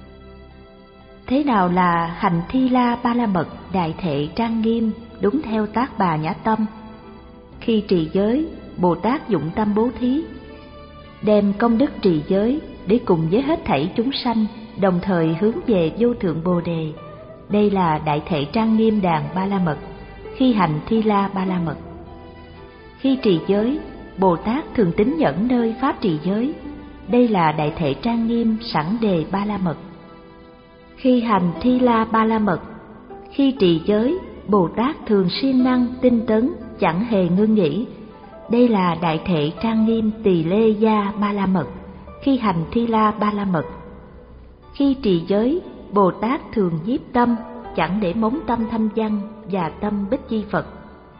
Thế nào là hành thi la ba la mật đại thệ trang nghiêm đúng theo tác bà nhã tâm? Khi trì giới, Bồ Tát dụng tâm bố thí, đem công đức trì giới để cùng với hết thảy chúng sanh đồng thời hướng về vô thượng Bồ Đề. Đây là đại thệ trang nghiêm đàn ba la mật khi hành thi la ba la mật. Khi trì giới, Bồ Tát thường tín nhẫn nơi pháp trì giới. Đây là đại thệ trang nghiêm sẵn đề ba la mật. Khi hành thi la ba la mật, khi trì giới, Bồ Tát thường siêng năng, tinh tấn, chẳng hề ngưng nghỉ. Đây là đại thệ trang nghiêm tỳ lê gia ba la mật khi hành thi la ba la mật. Khi trì giới, Bồ Tát thường nhiếp tâm, chẳng để móng tâm thanh văn và tâm bích chi Phật.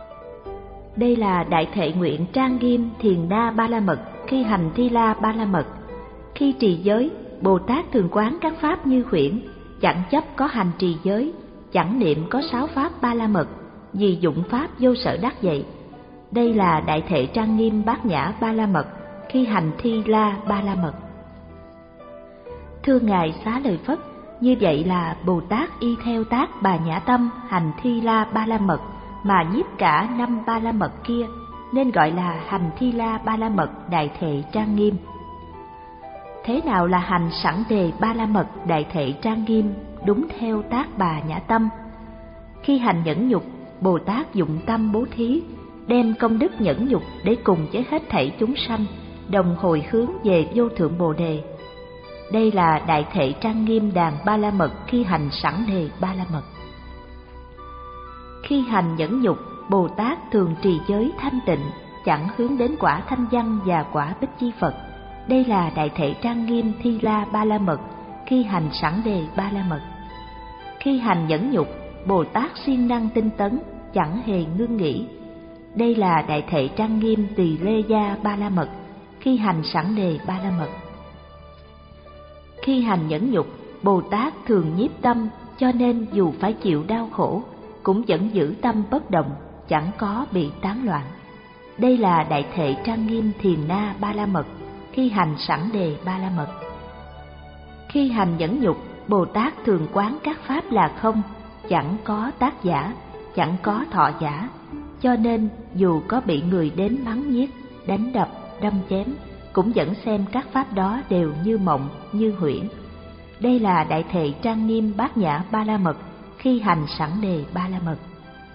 Đây là đại thệ nguyện trang nghiêm thiền na ba la mật khi hành thi la ba la mật. Khi trì giới, Bồ Tát thường quán các pháp như huyễn, chẳng chấp có hành trì giới, chẳng niệm có sáu pháp ba la mật, vì dụng pháp vô sở đắc vậy. Đây là đại thệ trang nghiêm bát nhã ba la mật khi hành thi la ba la mật. Thưa Ngài Xá Lợi Phất, như vậy là Bồ Tát y theo tác bà nhã tâm hành thi la ba la mật mà nhiếp cả năm ba la mật kia, nên gọi là hành thi la ba la mật đại thệ trang nghiêm. Thế nào là hành sẵn đề ba la mật đại thệ trang nghiêm đúng theo tác bà nhã tâm? Khi hành nhẫn nhục, Bồ Tát dụng tâm bố thí, đem công đức nhẫn nhục để cùng với hết thảy chúng sanh đồng hồi hướng về vô thượng Bồ Đề. Đây là đại thệ trang nghiêm đàn ba la mật khi hành sẵn đề ba la mật. Khi hành nhẫn nhục, Bồ Tát thường trì giới thanh tịnh, chẳng hướng đến quả thanh văn và quả bích chi Phật. Đây là đại thệ trang nghiêm thi la ba la mật khi hành sẵn đề ba la mật. Khi hành nhẫn nhục, Bồ Tát siêng năng tinh tấn, chẳng hề ngưng nghỉ. Đây là đại thệ trang nghiêm tỳ lê gia ba la mật khi hành sẵn đề ba la mật. Khi hành nhẫn nhục, Bồ Tát thường nhiếp tâm, cho nên dù phải chịu đau khổ, cũng vẫn giữ tâm bất động, chẳng có bị tán loạn. Đây là đại thệ trang nghiêm thiền na ba la mật khi hành sẵn đề ba la mật. Khi hành nhẫn nhục, Bồ Tát thường quán các pháp là không, chẳng có tác giả, chẳng có thọ giả, cho nên dù có bị người đến mắng nhiếc, đánh đập, đâm chém, cũng vẫn xem các pháp đó đều như mộng, như huyễn. Đây là đại thệ trang nghiêm bát nhã ba la mật khi hành sẵn đề ba la mật.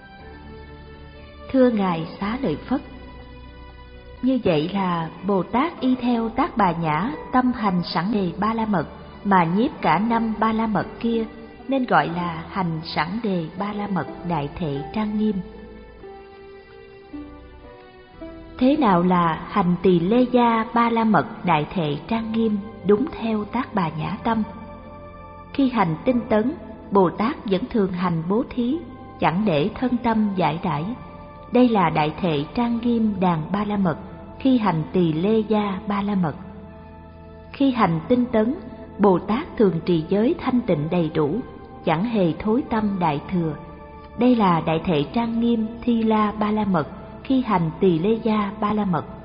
Thưa Ngài Xá Lợi Phất, như vậy là Bồ Tát y theo tác bà nhã tâm hành sẵn đề ba la mật mà nhiếp cả năm ba la mật kia, nên gọi là hành sẵn đề ba la mật đại thệ trang nghiêm. Thế nào là hành tỳ lê gia ba la mật đại thệ trang nghiêm đúng theo tác bà nhã tâm? Khi hành tinh tấn, Bồ Tát vẫn thường hành bố thí, chẳng để thân tâm giải đãi. Đây là đại thệ trang nghiêm đàn ba la mật khi hành tỳ lê gia ba la mật. Khi hành tinh tấn, Bồ Tát thường trì giới thanh tịnh đầy đủ, chẳng hề thối tâm đại thừa. Đây là đại thệ trang nghiêm thi la ba la mật khi hành tỳ lê gia ba la mật.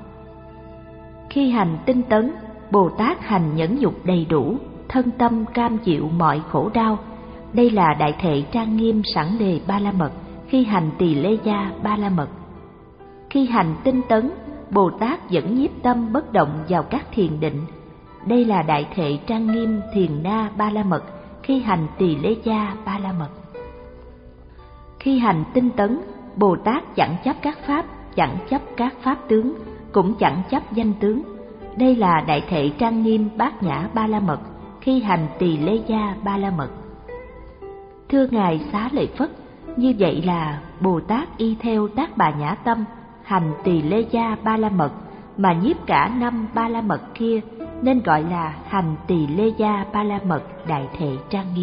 Khi hành tinh tấn, Bồ Tát hành nhẫn nhục đầy đủ, thân tâm cam chịu mọi khổ đau. Đây là đại thệ trang nghiêm sẵn đề ba la mật khi hành tỳ lê gia ba la mật. Khi hành tinh tấn, Bồ Tát vẫn nhiếp tâm bất động vào các thiền định. Đây là đại thệ trang nghiêm thiền na ba la mật khi hành tỳ lê gia ba la mật. Khi hành tinh tấn, Bồ Tát chẳng chấp các pháp, chẳng chấp các pháp tướng, cũng chẳng chấp danh tướng. Đây là đại thệ trang nghiêm bát nhã ba la mật khi hành tỳ lê gia ba la mật. Thưa Ngài Xá Lợi Phất, như vậy là Bồ Tát y theo tác bà nhã tâm hành tỳ lê gia ba la mật mà nhiếp cả năm ba la mật kia, nên gọi là hành tỳ lê gia ba la mật đại thệ trang nghiêm.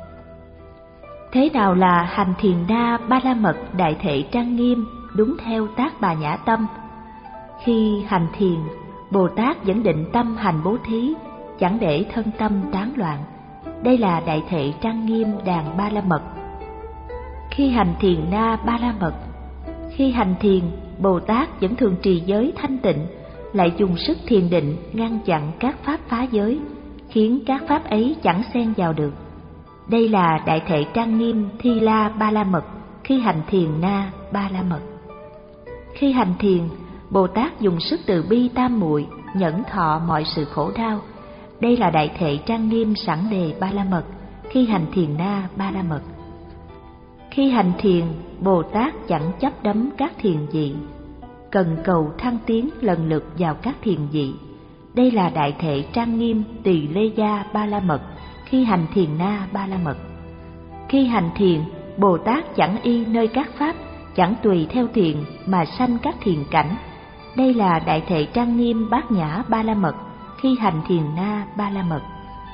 Thế nào là hành thiền na ba la mật đại thệ trang nghiêm đúng theo tác bà nhã tâm? Khi hành thiền, Bồ Tát vẫn định tâm hành bố thí, chẳng để thân tâm tán loạn. Đây là đại thệ trang nghiêm đàn ba la mật. Khi hành thiền na ba la mật, khi hành thiền, Bồ Tát vẫn thường trì giới thanh tịnh, lại dùng sức thiền định ngăn chặn các pháp phá giới, khiến các pháp ấy chẳng xen vào được. Đây là đại thệ trang nghiêm thi la ba la mật khi hành thiền na ba la mật. Khi hành thiền, Bồ Tát dùng sức từ bi tam muội nhẫn thọ mọi sự khổ đau. Đây là đại thệ trang nghiêm sẵn đề ba la mật khi hành thiền na ba la mật. Khi hành thiền, Bồ Tát chẳng chấp đắm các thiền vị, cần cầu thăng tiến lần lượt vào các thiền vị. Đây là đại thệ trang nghiêm tỳ lê gia ba la mật khi hành thiền na ba la mật. Khi hành thiền, Bồ Tát chẳng y nơi các pháp, chẳng tùy theo thiền mà sanh các thiền cảnh. Đây là đại thệ trang nghiêm bát nhã ba la mật khi hành thiền na ba la mật.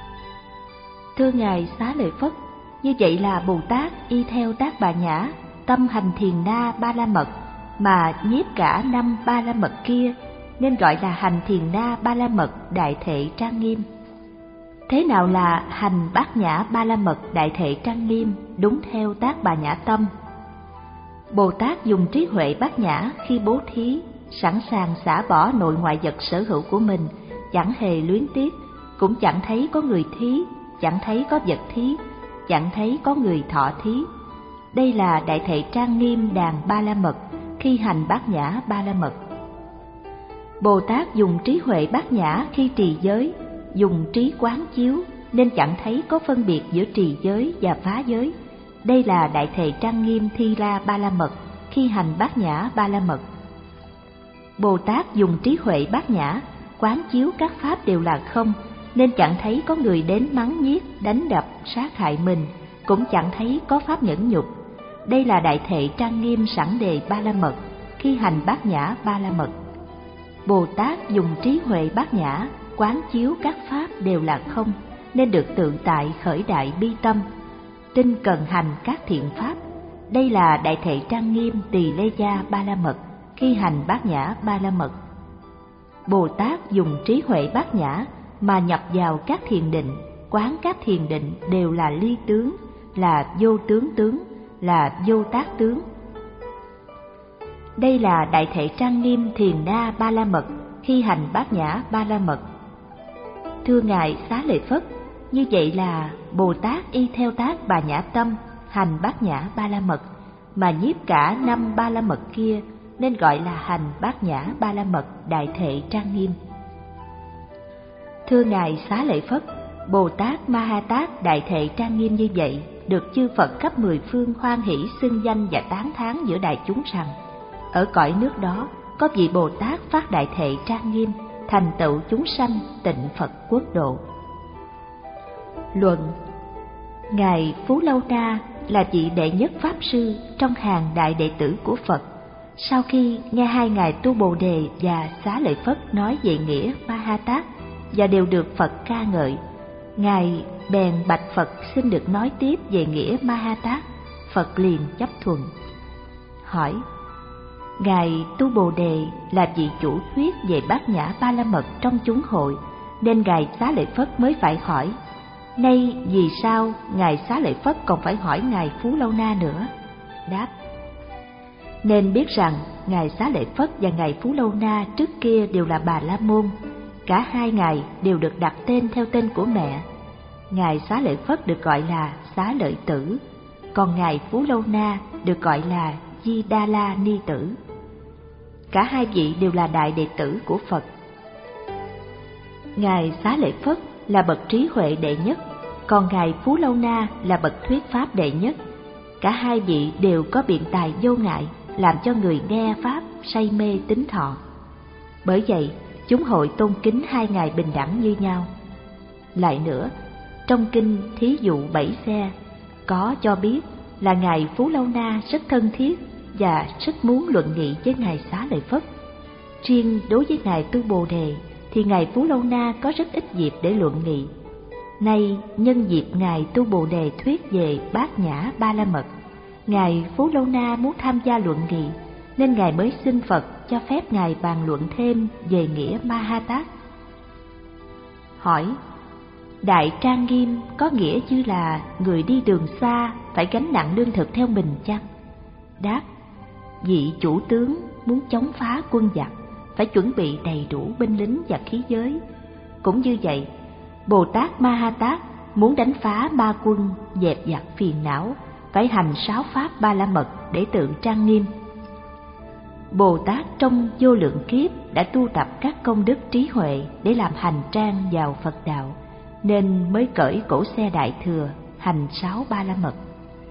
Thưa Ngài Xá Lợi Phất, như vậy là Bồ Tát y theo tác bà nhã tâm hành thiền na ba la mật mà nhiếp cả năm ba la mật kia, nên gọi là hành thiền na ba la mật đại thệ trang nghiêm. Thế nào là hành bát nhã ba la mật đại thệ trang nghiêm đúng theo tác bà nhã tâm? Bồ Tát dùng trí huệ bát nhã khi bố thí, sẵn sàng xả bỏ nội ngoại vật sở hữu của mình, chẳng hề luyến tiếc, cũng chẳng thấy có người thí, chẳng thấy có vật thí, chẳng thấy có người thọ thí. Đây là đại thệ trang nghiêm đàn ba la mật khi hành bát nhã ba la mật. Bồ Tát dùng trí huệ bát nhã khi trì giới, dùng trí quán chiếu, nên chẳng thấy có phân biệt giữa trì giới và phá giới. Đây là đại thệ trang nghiêm thi la ba la mật khi hành bát nhã ba la mật. Bồ Tát dùng trí huệ bát nhã quán chiếu các pháp đều là không, nên chẳng thấy có người đến mắng nhiếc, đánh đập, sát hại mình, cũng chẳng thấy có pháp nhẫn nhục. Đây là đại thệ trang nghiêm sẵn đề ba la mật khi hành bát nhã ba la mật. Bồ Tát dùng trí huệ bát nhã quán chiếu các pháp đều là không, nên được tự tại khởi đại bi tâm, tinh cần hành các thiện pháp. Đây là đại thệ trang nghiêm tỳ lê gia ba la mật khi hành bát nhã ba la mật. Bồ Tát dùng trí huệ bát nhã mà nhập vào các thiền định, quán các thiền định đều là ly tướng, là vô tướng tướng, là vô tác tướng. Đây là đại thệ trang nghiêm thiền na ba la mật khi hành bát nhã ba la mật. Thưa Ngài Xá Lợi Phất, như vậy là Bồ Tát y theo tác bà nhã tâm hành bát nhã ba la mật mà nhiếp cả năm ba la mật kia, nên gọi là hành bát nhã ba la mật đại thệ trang nghiêm. Thưa Ngài Xá Lợi Phất, Bồ Tát Ma Ha Tát đại thệ trang nghiêm như vậy, được chư Phật khắp mười phương hoan hỷ xưng danh và tán thán giữa đại chúng rằng, ở cõi nước đó có vị Bồ Tát phát đại thệ trang nghiêm, thành tựu chúng sanh tịnh Phật quốc độ. Luận: Ngài Phú Lâu Na là vị đệ nhất pháp sư trong hàng đại đệ tử của Phật. Sau khi nghe hai ngài Tu Bồ Đề và Xá Lợi Phất nói về nghĩa Ma Ha Tát và đều được Phật ca ngợi, ngài bèn bạch Phật xin được nói tiếp về nghĩa Ma Ha Tát. Phật liền chấp thuận. Hỏi: Ngài Tu Bồ Đề là vị chủ thuyết về bát nhã ba la mật trong chúng hội, nên ngài Xá Lợi Phất mới phải hỏi. Nay vì sao ngài Xá Lợi Phất còn phải hỏi ngài Phú Lâu Na nữa? Đáp: Nên biết rằng ngài Xá Lợi Phất và ngài Phú Lâu Na trước kia đều là Bà La Môn. Cả hai ngài đều được đặt tên theo tên của mẹ. Ngài Xá Lợi Phất được gọi là Xá Lợi Tử, còn ngài Phú Lâu Na được gọi là Di Đa La Ni Tử. Cả hai vị đều là đại đệ tử của Phật. Ngài Xá Lợi Phất là bậc trí huệ đệ nhất, còn ngài Phú Lâu Na là bậc thuyết pháp đệ nhất. Cả hai vị đều có biện tài vô ngại, làm cho người nghe pháp say mê tín thọ. Bởi vậy, chúng hội tôn kính hai ngài bình đẳng như nhau. Lại nữa, trong kinh Thí dụ bảy xe có cho biết là ngài Phú Lâu Na rất thân thiết và rất muốn luận nghị với ngài Xá Lợi Phất. Riêng đối với ngài Tu Bồ Đề thì ngài Phú Lâu Na có rất ít dịp để luận nghị. Nay nhân dịp ngài Tu Bồ Đề thuyết về bát nhã ba la mật, ngài Phú Lâu Na muốn tham gia luận nghị, nên ngài mới xin Phật cho phép ngài bàn luận thêm về nghĩa Ma Ha Tát. Hỏi: Đại trang nghiêm có nghĩa như là người đi đường xa phải gánh nặng lương thực theo mình chăng? Đáp: Vị chủ tướng muốn chống phá quân giặc phải chuẩn bị đầy đủ binh lính và khí giới. Cũng như vậy, Bồ Tát Ma Ha Tát muốn đánh phá ma quân, dẹp giặc phiền não, phải hành sáu pháp ba la mật để tự trang nghiêm. Bồ Tát trong vô lượng kiếp đã tu tập các công đức trí huệ để làm hành trang vào Phật đạo, nên mới cởi cổ xe Đại Thừa hành sáu ba la mật.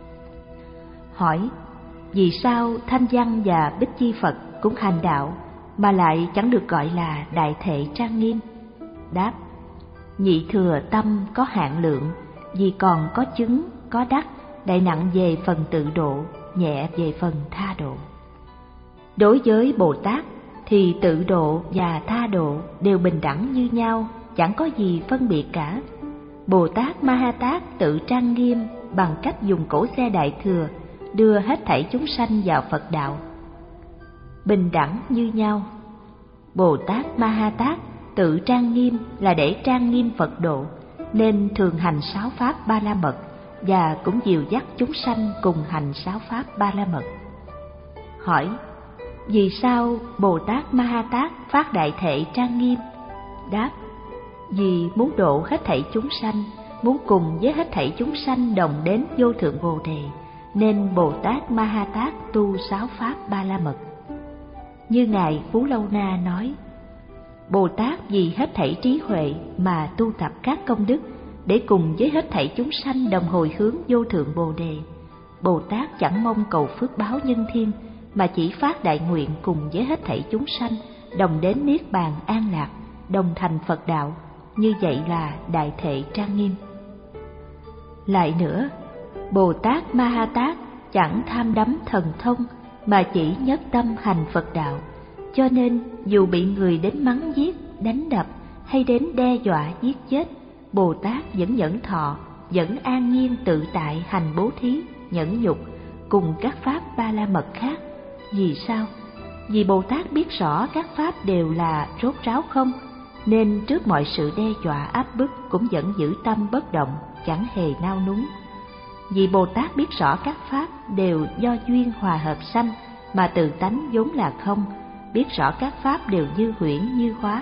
Hỏi: Vì sao Thanh Văn và Bích Chi Phật cũng hành đạo mà lại chẳng được gọi là đại thệ trang nghiêm? Đáp: Nhị thừa tâm có hạn lượng, vì còn có chứng, có đắc, đại nặng về phần tự độ, nhẹ về phần tha độ. Đối với Bồ Tát thì tự độ và tha độ đều bình đẳng như nhau, chẳng có gì phân biệt cả. Bồ Tát Ma Ha Tát tự trang nghiêm bằng cách dùng cổ xe Đại Thừa đưa hết thảy chúng sanh vào Phật đạo, bình đẳng như nhau. Bồ Tát Ma Ha Tát tự trang nghiêm là để trang nghiêm Phật độ, nên thường hành sáu pháp ba la mật và cũng dìu dắt chúng sanh cùng hành sáu pháp ba la mật. Hỏi: Vì sao Bồ Tát Ma Ha Tát phát đại thệ trang nghiêm? Đáp: Vì muốn độ hết thảy chúng sanh, muốn cùng với hết thảy chúng sanh đồng đến vô thượng Bồ Đề, nên Bồ Tát Ma Ha Tát tu sáu pháp ba la mật. Như ngài Phú Lâu Na nói: Bồ Tát vì hết thảy trí huệ mà tu tập các công đức, để cùng với hết thảy chúng sanh đồng hồi hướng vô thượng Bồ Đề. Bồ Tát chẳng mong cầu phước báo nhân thiên, mà chỉ phát đại nguyện cùng với hết thảy chúng sanh đồng đến niết bàn an lạc, đồng thành Phật đạo. Như vậy là đại thệ trang nghiêm. Lại nữa, Bồ Tát Ma Ha Tát chẳng tham đắm thần thông, mà chỉ nhất tâm hành Phật đạo. Cho nên dù bị người đến mắng giết, đánh đập hay đến đe dọa giết chết, Bồ Tát vẫn nhẫn thọ, vẫn an nhiên tự tại hành bố thí, nhẫn nhục cùng các pháp ba la mật khác. Vì sao? Vì Bồ Tát biết rõ các pháp đều là rốt ráo không, nên trước mọi sự đe dọa áp bức cũng vẫn giữ tâm bất động, chẳng hề nao núng. Vì Bồ Tát biết rõ các pháp đều do duyên hòa hợp sanh, mà từ tánh vốn là không, biết rõ các pháp đều như huyễn như hóa,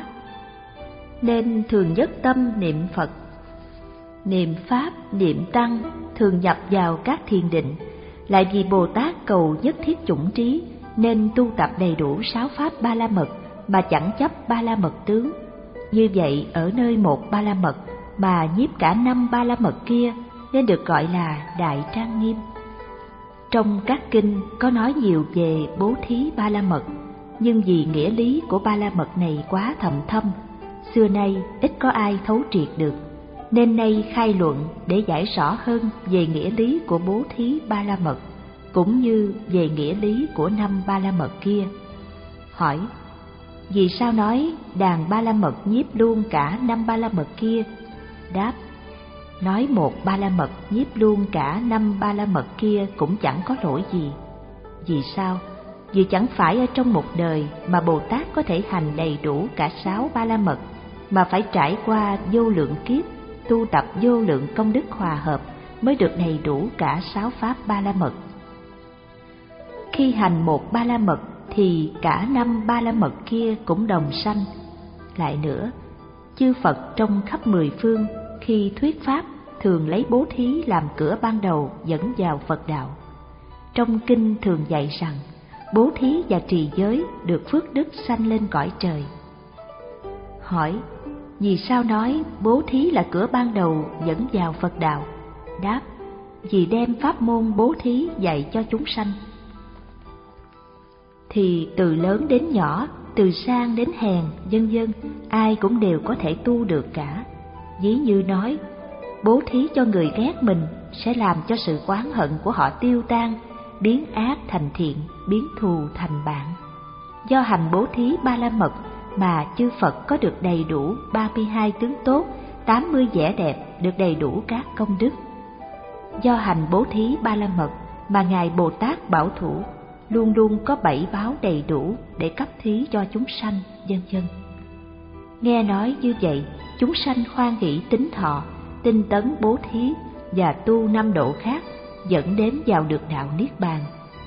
nên thường nhất tâm niệm Phật, niệm Pháp, niệm Tăng, thường nhập vào các thiền định. Lại vì Bồ Tát cầu nhất thiết chủng trí, nên tu tập đầy đủ sáu pháp ba la mật mà chẳng chấp ba la mật tướng. Như vậy ở nơi một ba la mật mà nhiếp cả năm ba la mật kia nên được gọi là đại trang nghiêm. Trong các kinh có nói nhiều về bố thí ba la mật, nhưng vì nghĩa lý của ba la mật này quá thầm thâm, xưa nay ít có ai thấu triệt được, nên nay khai luận để giải rõ hơn về nghĩa lý của bố thí ba la mật, cũng như về nghĩa lý của năm ba la mật kia. Hỏi: vì sao nói đàn ba la mật nhiếp luôn cả năm ba la mật kia? Đáp: nói một ba la mật nhiếp luôn cả năm ba la mật kia cũng chẳng có lỗi gì. Vì sao? Vì chẳng phải ở trong một đời mà Bồ Tát có thể hành đầy đủ cả sáu ba la mật, mà phải trải qua vô lượng kiếp, tu tập vô lượng công đức hòa hợp mới được đầy đủ cả sáu pháp ba la mật. Khi hành một ba la mật thì cả năm ba la mật kia cũng đồng sanh. Lại nữa, chư Phật trong khắp mười phương khi thuyết pháp thường lấy bố thí làm cửa ban đầu dẫn vào Phật đạo. Trong kinh thường dạy rằng bố thí và trì giới được phước đức sanh lên cõi trời. Hỏi: vì sao nói bố thí là cửa ban đầu dẫn vào Phật đạo? Đáp: vì đem pháp môn bố thí dạy cho chúng sanh, thì từ lớn đến nhỏ, từ sang đến hèn, vân vân, ai cũng đều có thể tu được cả. Ví như nói, bố thí cho người ghét mình sẽ làm cho sự oán hận của họ tiêu tan, biến ác thành thiện, biến thù thành bạn. Do hành bố thí ba la mật mà chư Phật có được đầy đủ ba mươi hai tướng tốt, tám mươi vẻ đẹp, được đầy đủ các công đức. Do hành bố thí ba la mật mà Ngài Bồ Tát Bảo Thủ luôn luôn có bảy báo đầy đủ để cấp thí cho chúng sanh, vân vân. Nghe nói như vậy, chúng sanh hoan hỷ tín thọ, tinh tấn bố thí và tu năm độ khác, dẫn đến vào được đạo niết bàn.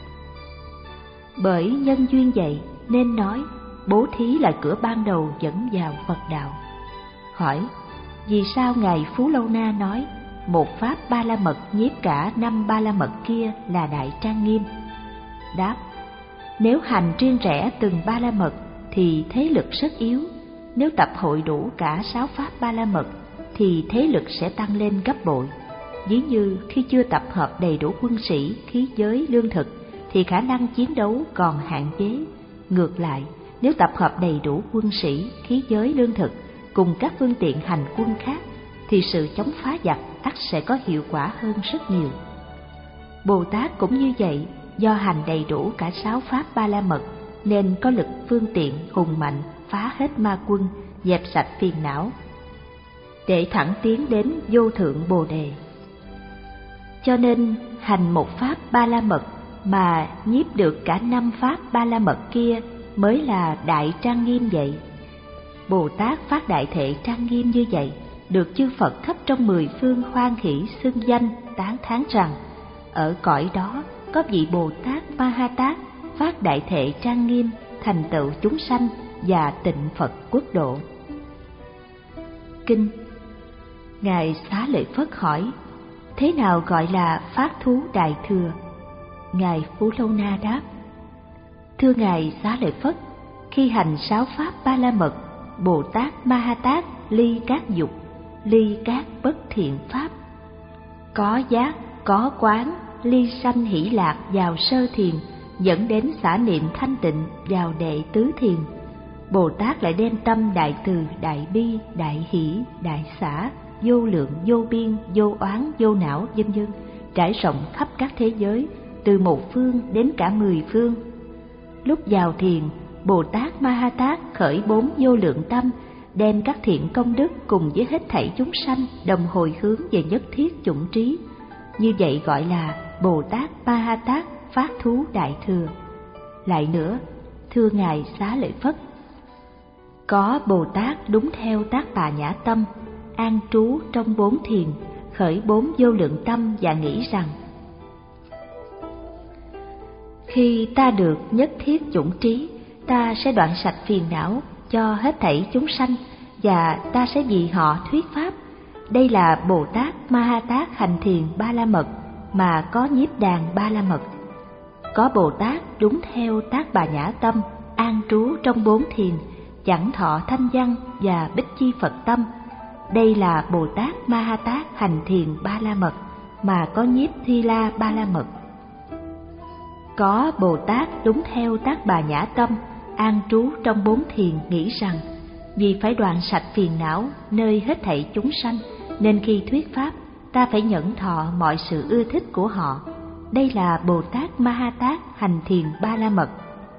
Bởi nhân duyên vậy nên nói bố thí là cửa ban đầu dẫn vào Phật đạo. Hỏi: vì sao Ngài Phú Lâu Na nói một pháp ba la mật nhiếp cả năm ba la mật kia là đại trang nghiêm? Đáp: nếu hành riêng rẽ từng ba la mật thì thế lực rất yếu, nếu tập hội đủ cả sáu pháp ba la mật thì thế lực sẽ tăng lên gấp bội. Ví như khi chưa tập hợp đầy đủ quân sĩ, khí giới, lương thực thì khả năng chiến đấu còn hạn chế. Ngược lại, nếu tập hợp đầy đủ quân sĩ, khí giới, lương thực cùng các phương tiện hành quân khác thì sự chống phá giặc ắt sẽ có hiệu quả hơn rất nhiều. Bồ Tát cũng như vậy, do hành đầy đủ cả sáu pháp ba la mật nên có lực phương tiện hùng mạnh, phá hết ma quân, dẹp sạch phiền não, để thẳng tiến đến vô thượng Bồ Đề. Cho nên hành một pháp ba la mật mà nhiếp được cả năm pháp ba la mật kia mới là đại trang nghiêm vậy. Bồ Tát phát đại thệ trang nghiêm như vậy, được chư Phật khắp trong mười phương hoan hỷ xưng danh tán thán rằng ở cõi đó có vị Bồ Tát Ma Ha Tát phát đại thệ trang nghiêm, thành tựu chúng sanh và tịnh Phật quốc độ. Kinh. Ngài Xá Lợi Phất hỏi: thế nào gọi là phát thú đại thừa? Ngài Phú Lâu Na đáp: thưa Ngài Xá Lợi Phất, khi hành sáu pháp ba la mật, Bồ Tát Ma Ha Tát ly các dục, ly các bất thiện pháp, có giác, có quán, ly sanh hỷ lạc vào sơ thiền, dẫn đến xả niệm thanh tịnh vào đệ tứ thiền. Bồ Tát lại đem tâm đại từ, đại bi, đại hỷ, đại xả, vô lượng, vô biên, vô oán, vô não, vân vân, trải rộng khắp các thế giới, từ một phương đến cả mười phương. Lúc vào thiền, Bồ Tát Ma Ha Tát khởi bốn vô lượng tâm, đem các thiện công đức cùng với hết thảy chúng sanh đồng hồi hướng về nhất thiết chủng trí. Như vậy gọi là Bồ Tát Ma Ha Tát phát thú đại thừa. Lại nữa, thưa Ngài Xá Lợi Phất, có Bồ Tát đúng theo Tác Bà Nhã Tâm, an trú trong bốn thiền, khởi bốn vô lượng tâm và nghĩ rằng: khi ta được nhất thiết chủng trí, ta sẽ đoạn sạch phiền não cho hết thảy chúng sanh, và ta sẽ vì họ thuyết pháp. Đây là Bồ Tát Ma Ha Tát hành thiền ba la mật mà có nhiếp đàn ba la mật. Có Bồ Tát đúng theo Tác Bà Nhã Tâm, an trú trong bốn thiền chẳng thọ thanh văn và bích chi Phật tâm. Đây là Bồ Tát Ma Ha Tát hành thiền ba la mật mà có nhiếp thi la ba la mật. Có Bồ Tát đúng theo tác bà nhã tâm, an trú trong bốn thiền, nghĩ rằng vì phải đoạn sạch phiền não nơi hết thảy chúng sanh, nên khi thuyết pháp ta phải nhẫn thọ mọi sự ưa thích của họ. Đây là Bồ Tát Ma Ha Tát hành thiền ba la mật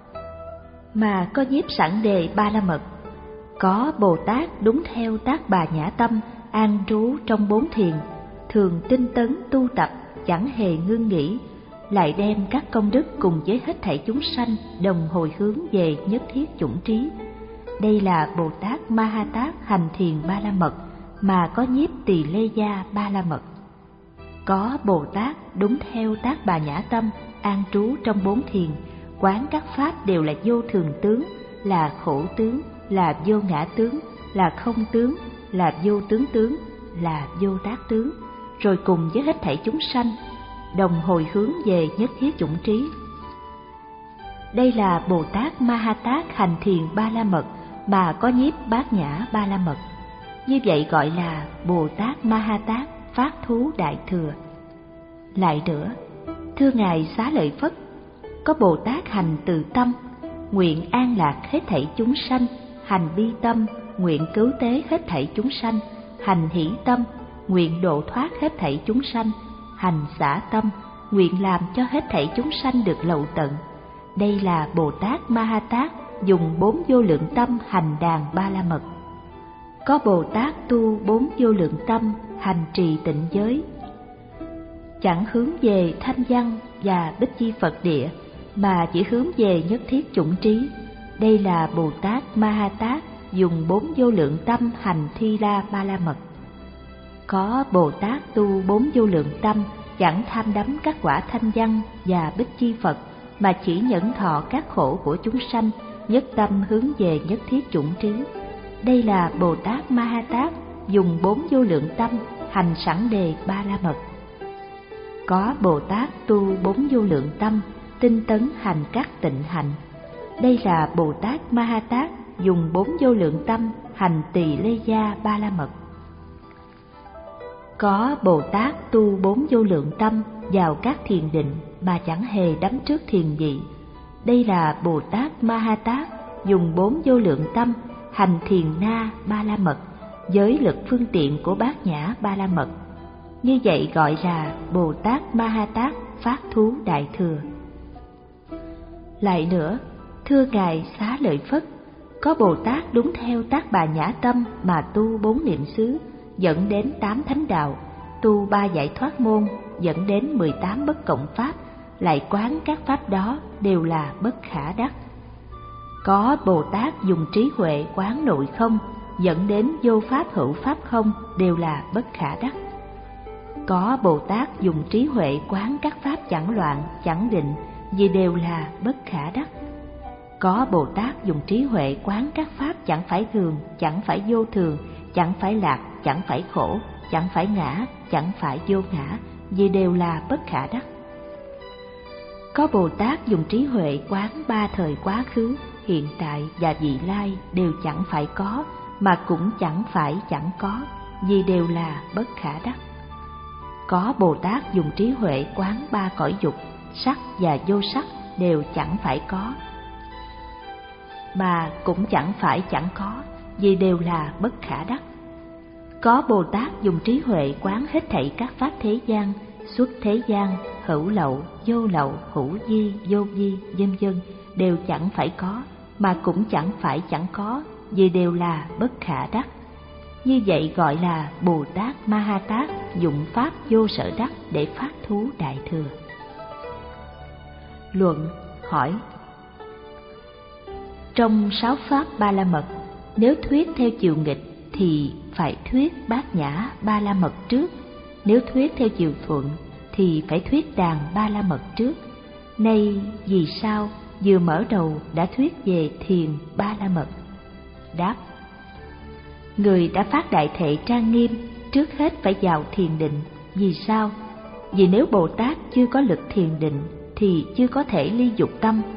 mà có nhiếp sẵn đề ba la mật. Có Bồ Tát đúng theo tác bà nhã tâm, an trú trong bốn thiền, thường tinh tấn tu tập, chẳng hề ngưng nghỉ, lại đem các công đức cùng với hết thảy chúng sanh đồng hồi hướng về nhất thiết chủng trí. Đây là Bồ Tát Ma Ha Tát hành thiền ba la mật mà có nhiếp tỳ lê gia ba la mật. Có Bồ Tát đúng theo tác bà nhã tâm, an trú trong bốn thiền, quán các pháp đều là vô thường tướng, là khổ tướng, là vô ngã tướng, là không tướng, là vô tướng tướng, là vô tác tướng, rồi cùng với hết thảy chúng sanh đồng hồi hướng về nhất thiết chủng trí. Đây là Bồ Tát Ma Ha Tát hành thiền ba la mật mà có nhiếp bát nhã ba la mật. Như vậy gọi là Bồ Tát Ma Ha Tát phát thú đại thừa. Lại nữa, thưa Ngài Xá Lợi Phất, có Bồ Tát hành từ tâm, nguyện an lạc hết thảy chúng sanh, hành bi tâm, nguyện cứu tế hết thảy chúng sanh, hành hỷ tâm, nguyện độ thoát hết thảy chúng sanh, hành xả tâm, nguyện làm cho hết thảy chúng sanh được lậu tận. Đây là Bồ Tát Ma Ha Tát dùng bốn vô lượng tâm hành đàn ba la mật. Có Bồ Tát tu bốn vô lượng tâm hành trì tịnh giới, chẳng hướng về thanh văn và bích chi Phật địa, mà chỉ hướng về nhất thiết chủng trí. Đây là Bồ Tát Ma Ha Tát dùng bốn vô lượng tâm hành thi la ba la mật. Có Bồ Tát tu bốn vô lượng tâm chẳng tham đắm các quả thanh văn và bích chi Phật, mà chỉ nhẫn thọ các khổ của chúng sanh, nhất tâm hướng về nhất thiết chủng trí. Đây là Bồ Tát Ma Ha Tát dùng bốn vô lượng tâm hành sẵn đề ba la mật. Có Bồ Tát tu bốn vô lượng tâm tinh tấn hành các tịnh hạnh. Đây là Bồ Tát Ma Ha Tát dùng bốn vô lượng tâm hành tỳ lê gia ba la mật. Có Bồ Tát tu bốn vô lượng tâm vào các thiền định mà chẳng hề đắm trước thiền vị. Đây là Bồ Tát Ma Ha Tát dùng bốn vô lượng tâm hành thiền na ba la mật với lực phương tiện của bát nhã ba la mật. Như vậy gọi là Bồ Tát Ma Ha Tát phát thú đại thừa. Lại nữa, thưa Ngài Xá Lợi Phất, có Bồ Tát đúng theo tác bà nhã tâm mà tu bốn niệm xứ, dẫn đến tám thánh đạo, tu ba giải thoát môn, dẫn đến mười tám bất cộng pháp, lại quán các pháp đó đều là bất khả đắc. Có Bồ Tát dùng trí huệ quán nội không, dẫn đến vô pháp hữu pháp không, đều là bất khả đắc. Có Bồ Tát dùng trí huệ quán các pháp chẳng loạn, chẳng định, vì đều là bất khả đắc. Có Bồ Tát dùng trí huệ quán các pháp chẳng phải thường, chẳng phải vô thường, chẳng phải lạc, chẳng phải khổ, chẳng phải ngã, chẳng phải vô ngã, vì đều là bất khả đắc. Có Bồ Tát dùng trí huệ quán ba thời quá khứ, hiện tại và vị lai đều chẳng phải có, mà cũng chẳng phải chẳng có, vì đều là bất khả đắc. Có Bồ Tát dùng trí huệ quán ba cõi dục, sắc và vô sắc đều chẳng phải có, mà cũng chẳng phải chẳng có, vì đều là bất khả đắc. Có Bồ Tát dùng trí huệ quán hết thảy các pháp thế gian, xuất thế gian, hữu lậu, vô lậu, hữu vi, vô vi, vân vân, đều chẳng phải có, mà cũng chẳng phải chẳng có, vì đều là bất khả đắc. Như vậy gọi là Bồ Tát Ma Ha Tát dụng pháp vô sở đắc để phát thú đại thừa. Luận hỏi: trong sáu pháp ba la mật, nếu thuyết theo chiều nghịch thì phải thuyết bát nhã ba la mật trước, nếu thuyết theo chiều thuận thì phải thuyết đàn ba la mật trước. Nay vì sao vừa mở đầu đã thuyết về thiền ba la mật? Đáp: người đã phát đại thệ trang nghiêm, trước hết phải vào thiền định. Vì sao? Vì nếu Bồ Tát chưa có lực thiền định thì chưa có thể ly dục tâm.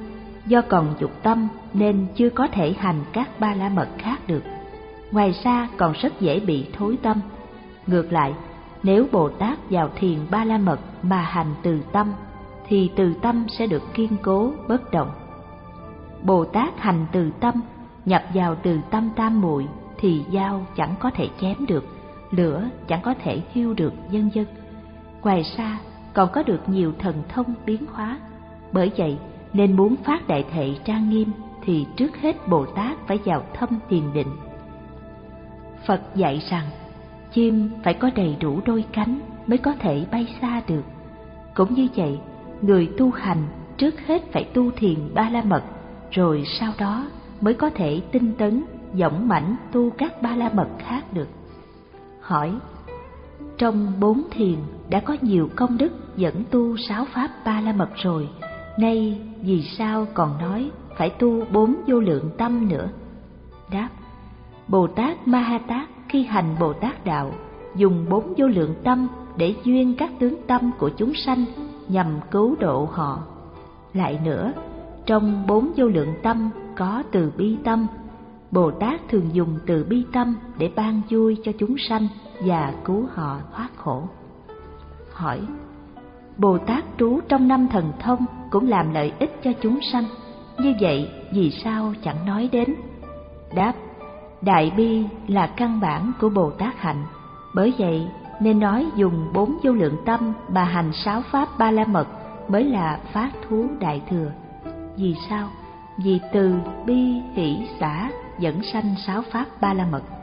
do còn dục tâm nên chưa có thể hành các ba la mật khác được. Ngoài ra còn rất dễ bị thối tâm. Ngược lại, nếu Bồ Tát vào thiền ba la mật mà hành từ tâm, thì từ tâm sẽ được kiên cố bất động. Bồ Tát hành từ tâm, nhập vào từ tâm tam muội, thì dao chẳng có thể chém được, lửa chẳng có thể thiêu được, vân vân. Ngoài ra còn có được nhiều thần thông biến hóa. Bởi vậy nên muốn phát đại thệ trang nghiêm thì trước hết Bồ Tát phải vào thâm thiền định. Phật dạy rằng chim phải có đầy đủ đôi cánh mới có thể bay xa được. Cũng như vậy, người tu hành trước hết phải tu thiền ba la mật, rồi sau đó mới có thể tinh tấn, dõng mãnh tu các ba la mật khác được. Hỏi: trong bốn thiền đã có nhiều công đức dẫn tu sáu pháp ba la mật rồi, nay vì sao còn nói phải tu bốn vô lượng tâm nữa? Đáp: Bồ Tát Ma Ha Tát khi hành Bồ Tát đạo dùng bốn vô lượng tâm để duyên các tướng tâm của chúng sanh nhằm cứu độ họ. Lại nữa, trong bốn vô lượng tâm có từ bi tâm. Bồ Tát thường dùng từ bi tâm để ban vui cho chúng sanh và cứu họ thoát khổ. Hỏi: Bồ Tát trú trong năm thần thông cũng làm lợi ích cho chúng sanh, như vậy vì sao chẳng nói đến? Đáp: Đại bi là căn bản của Bồ Tát hạnh, bởi vậy nên nói dùng bốn vô lượng tâm mà hành sáu pháp ba la mật mới là phát thú đại thừa. Vì sao? Vì từ bi hỷ xả dẫn sanh sáu pháp ba la mật.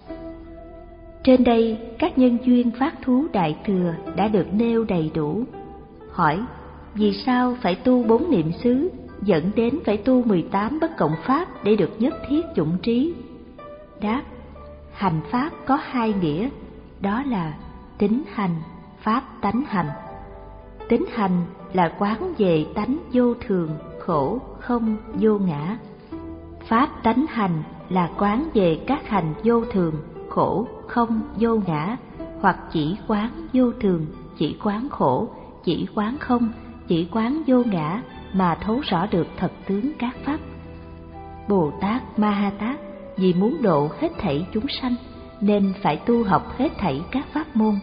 Trên đây các nhân duyên phát thú đại thừa đã được nêu đầy đủ. Hỏi: vì sao phải tu bốn niệm xứ, dẫn đến phải tu mười tám bất cộng pháp để được nhất thiết chủng trí? Đáp: hành pháp có hai nghĩa, đó là tính hành, pháp tánh hành. Tính hành là quán về tánh vô thường, khổ, không, vô ngã. Pháp tánh hành là quán về các hành vô thường, khổ, không, vô ngã, hoặc chỉ quán vô thường, chỉ quán khổ, chỉ quán không, chỉ quán vô ngã mà thấu rõ được thật tướng các pháp. Bồ Tát Ma Ha Tát vì muốn độ hết thảy chúng sanh nên phải tu học hết thảy các pháp môn.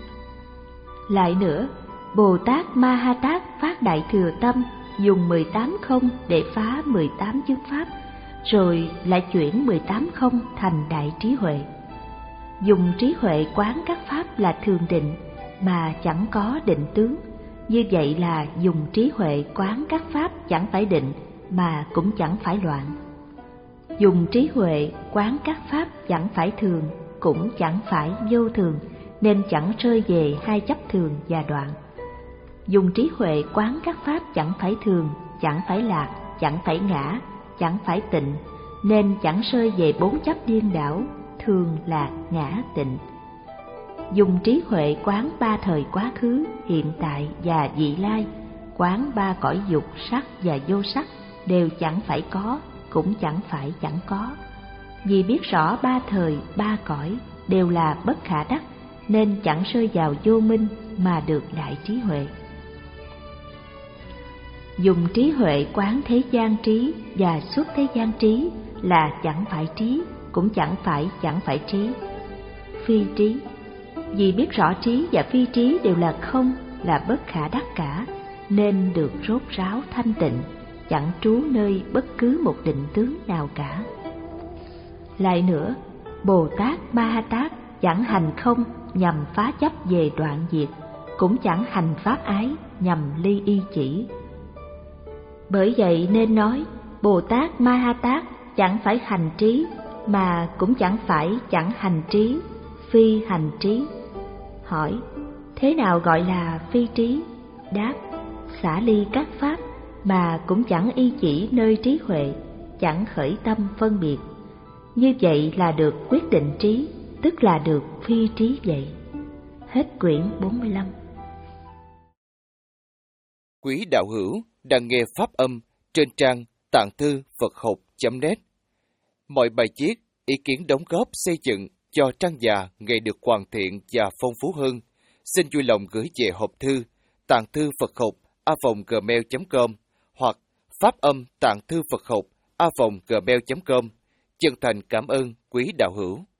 Lại nữa, Bồ Tát Ma Ha Tát phát đại thừa tâm dùng mười tám không để phá mười tám chướng pháp, rồi lại chuyển mười tám không thành đại trí huệ. Dùng trí huệ quán các pháp là thường định mà chẳng có định tướng, như vậy là dùng trí huệ quán các pháp chẳng phải định mà cũng chẳng phải loạn. Dùng trí huệ quán các pháp chẳng phải thường cũng chẳng phải vô thường, nên chẳng rơi về hai chấp thường và đoạn. Dùng trí huệ quán các pháp chẳng phải thường, chẳng phải lạc, chẳng phải ngã, chẳng phải tịnh, nên chẳng rơi về bốn chấp điên đảo, thường, lạc, ngã, tịnh. Dùng trí huệ quán ba thời quá khứ, hiện tại và vị lai, quán ba cõi dục, sắc và vô sắc đều chẳng phải có, cũng chẳng phải chẳng có. Vì biết rõ ba thời, ba cõi đều là bất khả đắc, nên chẳng rơi vào vô minh mà được đại trí huệ. Dùng trí huệ quán thế gian trí và xuất thế gian trí là chẳng phải trí, cũng chẳng phải chẳng phải trí. Phi trí, vì biết rõ trí và phi trí đều là không, là bất khả đắc cả, nên được rốt ráo thanh tịnh, chẳng trú nơi bất cứ một định tướng nào cả. Lại nữa, Bồ Tát Ma Ha Tát chẳng hành không nhằm phá chấp về đoạn diệt, cũng chẳng hành pháp ái nhằm ly y chỉ. Bởi vậy nên nói Bồ Tát Ma Ha Tát chẳng phải hành trí, mà cũng chẳng phải chẳng hành trí, phi hành trí. Hỏi: thế nào gọi là phi trí? Đáp: xả ly các pháp mà cũng chẳng y chỉ nơi trí huệ, chẳng khởi tâm phân biệt. Như vậy là được quyết định trí, tức là được phi trí vậy. Hết quyển bốn mươi lăm. Quý đạo hữu đang nghe pháp âm trên trang tạng thư Phật học chấm net. Mọi bài viết, ý kiến đóng góp xây dựng cho trang già ngày được hoàn thiện và phong phú hơn, xin vui lòng gửi về hộp thư tạng thư Phật học a còng gmail chấm com hoặc Pháp âm tạng thư Phật học a vòng gmail chấm com. Chân thành cảm ơn quý đạo hữu.